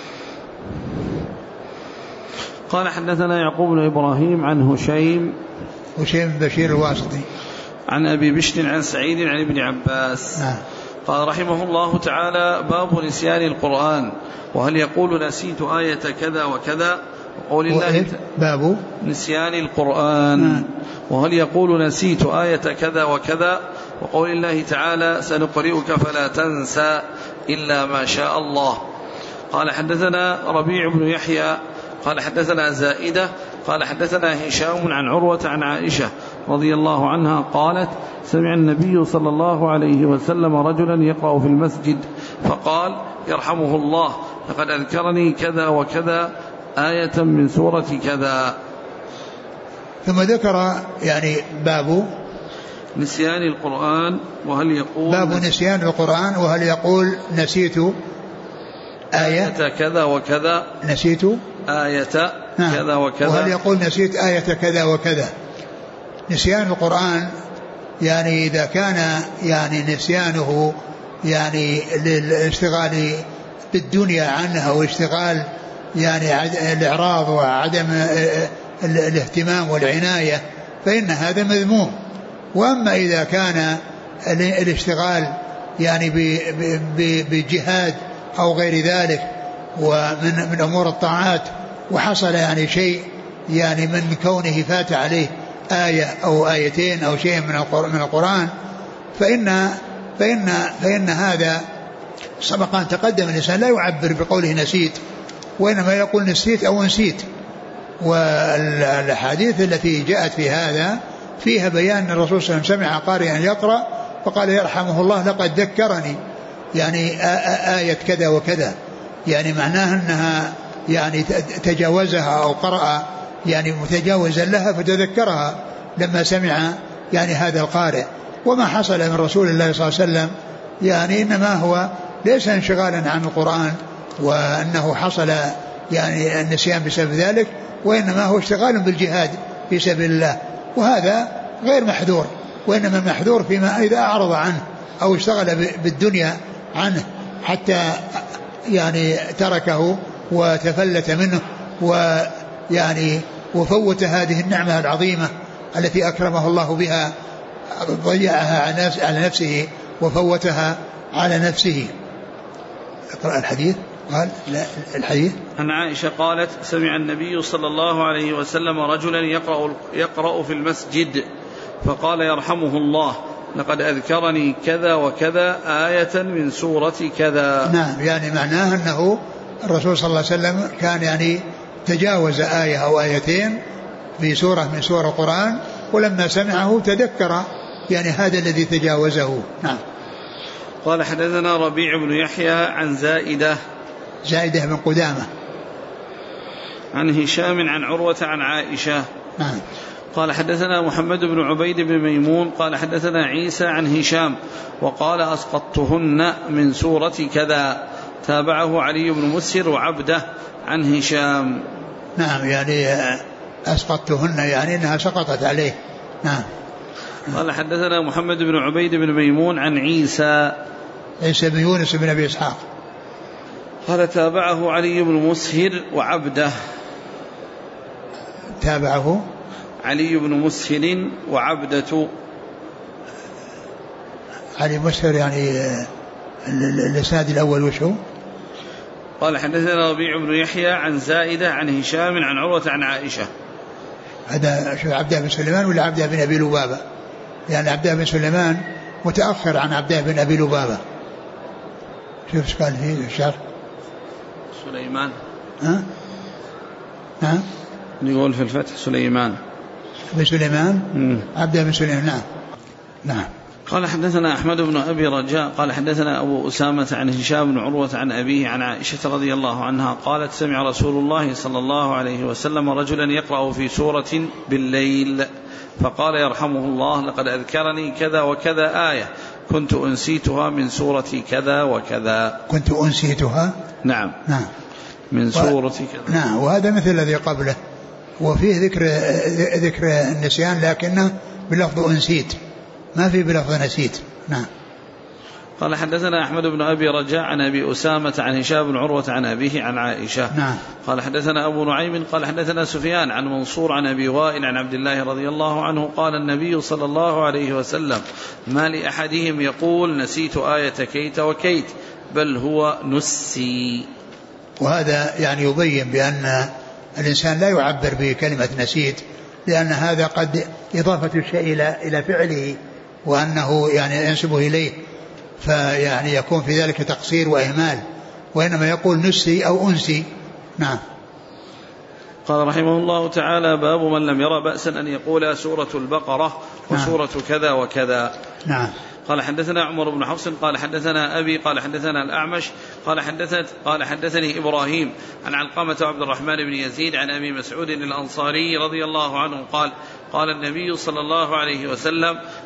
قال حدثنا يعقوب بن إبراهيم عن هشيم بن بشير الواسطي عن أبي بشر عن سعيد عن ابن عباس. نعم. قال رحمه الله تعالى باب نسيان القرآن وهل يقول نسيت آية كذا وكذا وقول الله باب نسيان القرآن وهل يقول نسيت آية كذا وكذا وقول الله تعالى سنقرئك فلا تنسى إلا ما شاء الله. قال حدثنا ربيع بن يحيى قال حدثنا زائدة قال حدثنا هشام عن عروة عن عائشة رضي الله عنها قالت سمع النبي صلى الله عليه وسلم رجلا يقرأ في المسجد فقال يرحمه الله لقد أذكرني كذا وكذا آية من سورة كذا. ثم ذكر يعني باب نسيان القرآن وهل يقول باب نسيان القرآن وهل يقول نسيت آية كذا وكذا، نسيت آية كذا وكذا، وهل يقول نسيت آية كذا وكذا. نسيان القرآن يعني إذا كان يعني نسيانه يعني للاشتغال بالدنيا عنها أو اشتغال يعني الإعراض وعدم الاهتمام والعناية فإن هذا مذموم. وأما إذا كان الاشتغال يعني بجهاد أو غير ذلك ومن أمور الطاعات وحصل يعني شيء يعني من كونه فات عليه آية أو آيتين أو شيء من القرآن فإن هذا سبق أن تقدم الإنسان لا يعبر بقوله نسيت، وإنما يقول نسيت أو نسيت. والحديث التي جاءت في هذا فيها بيان أن الرسول صلى الله عليه وسلم سمع قارئا يقرأ فقال يرحمه الله لقد ذكرني يعني آية كذا وكذا، يعني معناها أنها يعني تجاوزها أو قرأ يعني متجاوزا لها فتذكرها لما سمع يعني هذا القارئ. وما حصل من رسول الله صلى الله عليه وسلم يعني إنما هو ليس انشغالا عن القرآن وأنه حصل يعني النسيان بسبب ذلك، وإنما هو اشتغال بالجهاد في سبيل الله، وهذا غير محذور، وإنما المحذور فيما إذا أعرض عنه أو اشتغل بالدنيا عنه حتى يعني تركه وتفلت منه ويعني وفوت هذه النعمة العظيمة التي أكرمه الله بها، ضيعها على نفسه وفوتها على نفسه. اقرأ الحديث. قال لا الحديث عن عائشة قالت سمع النبي صلى الله عليه وسلم رجلا يقرأ في المسجد فقال يرحمه الله لقد أذكرني كذا وكذا آية من سورة كذا. نعم، يعني معناه أنه الرسول صلى الله عليه وسلم كان يعني تجاوز آية أو آيتين في سورة من سور القرآن، ولما سمعه تذكر يعني هذا الذي تجاوزه. نعم. قال حدثنا ربيع بن يحيى عن زائدة بن قدامة عن هشام عن عروة عن عائشة. نعم. قال حدثنا محمد بن عبيد بن ميمون قال حدثنا عيسى عن هشام وقال أسقطتهن من سورة كذا، تابعه علي بن مسهر وعبده عن هشام. نعم، يعني أسقطتهن يعني أنها سقطت عليه. نعم. قال حدثنا محمد بن عبيد بن ميمون عن عيسى بن يونس بن أبي إسحاق قال تابعه علي بن مسهر وعبده. تابعه علي بن مسهر وعبدة. علي مسهر يعني الإسناد الأول وشو؟ قال حدثنا ربيع بن يحيى عن زائدة عن هشام عن عروة عن عائشة. هذا شو عبده بن سليمان ولا عبده بن أبي لبابة؟ يعني عبده بن سليمان متأخر عن عبده بن أبي لبابة. شوف ايش قال فيه الشرح. سليمان. ها؟ يقول في الفتح سليمان بن سليمان. عبده بن سليمان. نعم. نعم. قال حدثنا أحمد بن أبي رجاء قال حدثنا أبو أسامة عن هشام بن عروة عن أبيه عن عائشة رضي الله عنها قالت سمع رسول الله صلى الله عليه وسلم رجلا يقرأ في سورة بالليل فقال يرحمه الله لقد أذكرني كذا وكذا آية كنت أنسيتها من سورة كذا وكذا. كنت أنسيتها. نعم. نعم. من سورة كذا. نعم. وهذا مثل الذي قبله، وفيه ذكر النسيان لكنه بلفظ أنسيت، ما في بلفظ نسيت. نعم. قال حدثنا أحمد بن أبي رجاء عن أبي أسامة عن هشام بن عروة عن أبيه عن عائشة. نعم. قال حدثنا أبو نعيم قال حدثنا سفيان عن منصور عن أبي وائل عن عبد الله رضي الله عنه قال النبي صلى الله عليه وسلم ما لأحدهم يقول نسيت آية كيت وكيت بل هو نسي. وهذا يعني يبين بأن الإنسان لا يعبر بكلمة نسيت، لأن هذا قد إضافة الشيء إلى فعله وأنه يعني ينسبه إليه، فيعني يكون في ذلك تقصير وإهمال، وإنما يقول نسي أو أنسي. نعم. قال رحمه الله تعالى باب من لم يرى بأسا أن يقول سورة البقرة وسورة كذا وكذا. نعم. قال حدثنا عمر بن حفص قال حدثنا أبي قال حدثنا الأعمش قال حدثني إبراهيم عن علقمة عبد الرحمن بن يزيد عن أبي مسعود الأنصاري رضي الله عنه قال النبي صلى الله عليه وسلم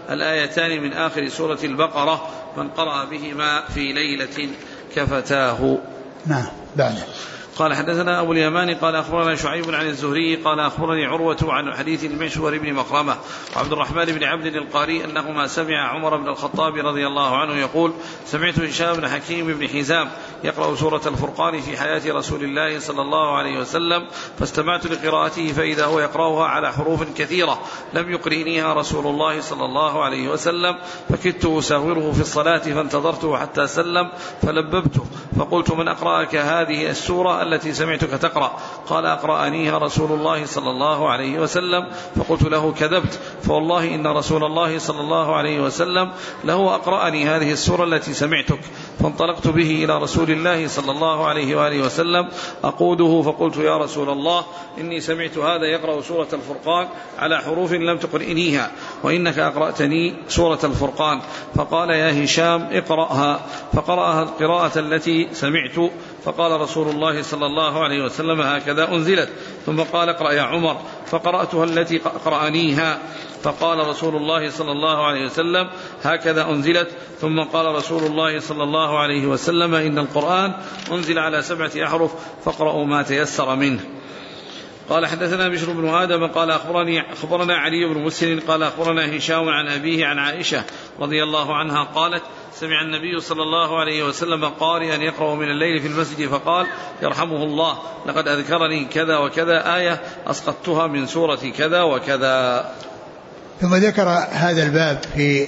الآيتان من آخر سورة البقرة من قرأ بهما في ليلة كفتاه. نعم. بعد قال حدثنا أبو اليمان قال أخبرنا شعيب عن الزهري قال أخبرني عروة عن حديث المشور بن مخرمة وعبد الرحمن بن عبد القاري أنهما سمع عمر بن الخطاب رضي الله عنه يقول سمعت هشام بن حكيم بن حزام يقرأ سورة الفرقان في حياة رسول الله صلى الله عليه وسلم فاستمعت لقراءته فإذا هو يقرأها على حروف كثيرة لم يقرئنيها رسول الله صلى الله عليه وسلم فكدت أساوره في الصلاة فانتظرته حتى سلم فلببته فقلت من أقرأك هذه السورة التي سمعتك تقرأ؟ قال أقرأنيها رسول الله صلى الله عليه وسلم. فقلت له كذبت فوالله إن رسول الله صلى الله عليه وسلم له أقرأني هذه السورة التي سمعتك. فانطلقت به إلى رسول الله صلى الله عليه وآله وسلم أقوده فقلت يا رسول الله إني سمعت هذا يقرأ سورة الفرقان على حروف لم تقرئنيها وإنك أقرأتني سورة الفرقان. فقال يا هشام اقرأها فقرأها القراءة التي سمعت. فقال رسول الله صلى الله عليه وسلم هكذا أنزلت. ثم قال اقرأ يا عمر فقرأتها التي قرأنيها. فقال رسول الله صلى الله عليه وسلم هكذا أنزلت. ثم قال رسول الله صلى الله عليه وسلم إن القرآن أنزل على 7 أحرف فاقرأوا ما تيسر منه. قال حدثنا بشر بن آدم قال أخبرنا علي بن مسلم قال أخبرنا هشام عن أبيه عن عائشة رضي الله عنها قالت سمع النبي صلى الله عليه وسلم قارئا يقرأ من الليل في المسجد فقال يرحمه الله لقد أذكرني كذا وكذا آية أسقطتها من سورة كذا وكذا. ثم ذكر هذا الباب في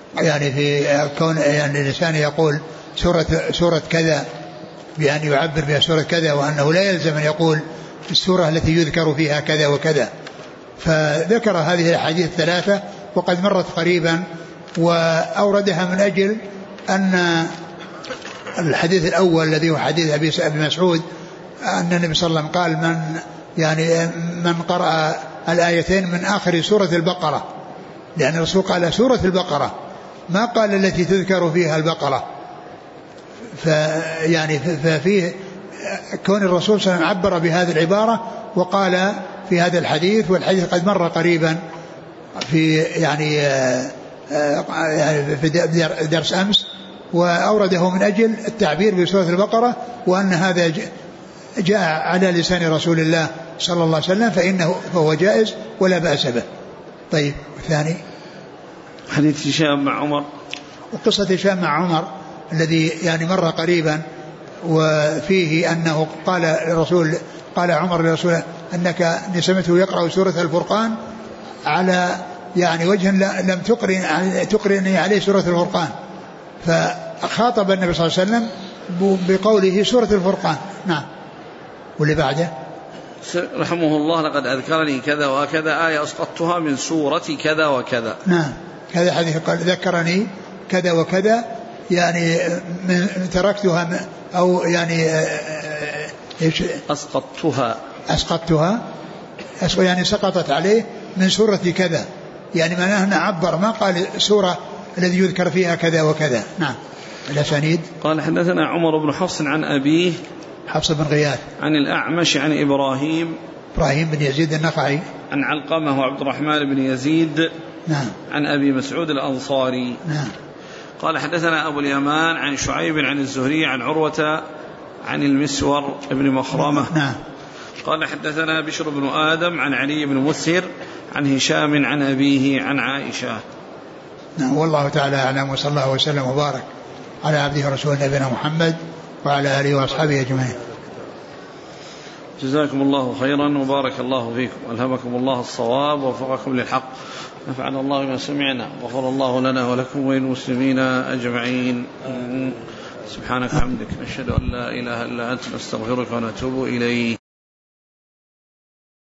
كون الإنسان يقول سورة كذا بأن يعبر بها سورة كذا وأنه لا يلزم أن يقول السورة التي يذكر فيها كذا وكذا. فذكر هذه الحديث الثلاثة وقد مرت قريبا وأوردها من أجل أن الحديث الأول الذي هو حديث أبي مسعود أن النبي صلى الله عليه وسلم قال من قرأ الآيتين من آخر سورة البقرة لأن الرسول قال سورة البقرة ما قال التي تذكر فيها البقرة. ففيه كون الرسول صلى الله عليه وسلم عبر بهذه العبارة وقال في هذا الحديث والحديث قد مر قريبا في في درس أمس وأورده من أجل التعبير بسورة البقرة وأن هذا جاء على لسان رسول الله صلى الله عليه وسلم فهو جائز ولا بأس به. طيب الثاني حديث هشام مع عمر وقصة هشام مع عمر الذي مر قريبا وفيه أنه قال عمر لرسوله أنك سمعته يقرأ سورة الفرقان على وجه لم تقرئني عليه سورة الفرقان. فخاطب النبي صلى الله عليه وسلم بقوله سورة الفرقان. نعم. واللي بعده رحمه الله لقد أذكرني كذا وكذا آية أسقطتها من سورة كذا وكذا. نعم. هذا حديث قال ذكرني كذا وكذا تركتها أو أسقطتها سقطت عليه من سورة كذا معناه أنه عبر ما قال سورة الذي يذكر فيها كذا وكذا. نعم. الأسانيد قال حدثنا عمر بن حفص عن أبيه حفص بن غياث عن الأعمش عن إبراهيم بن يزيد النخعي عن علقمة وعبد الرحمن بن يزيد. نعم. عن أبي مسعود الأنصاري. نعم. قال حدثنا أبو اليمان عن شعيب عن الزهري عن عروة عن المسور بن مخرمة. نعم. قال حدثنا بشر بن آدم عن علي بن مسهر عن هشام عن أبيه عن عائشة. نعم. والله تعالى أعلم وصلى الله وسلم وبارك على عبده ورسوله نبينا محمد وعلى آله وأصحابه أجمعين. جزاكم الله خيرا وبارك الله فيكم والهمكم الله الصواب ووفقكم للحق نفعنا الله بما سمعنا وغفر الله لنا ولكم وللمسلمين أجمعين. سبحانك وبحمدك نشهد أن لا إله إلا أنت نستغفرك ونتوب إليك.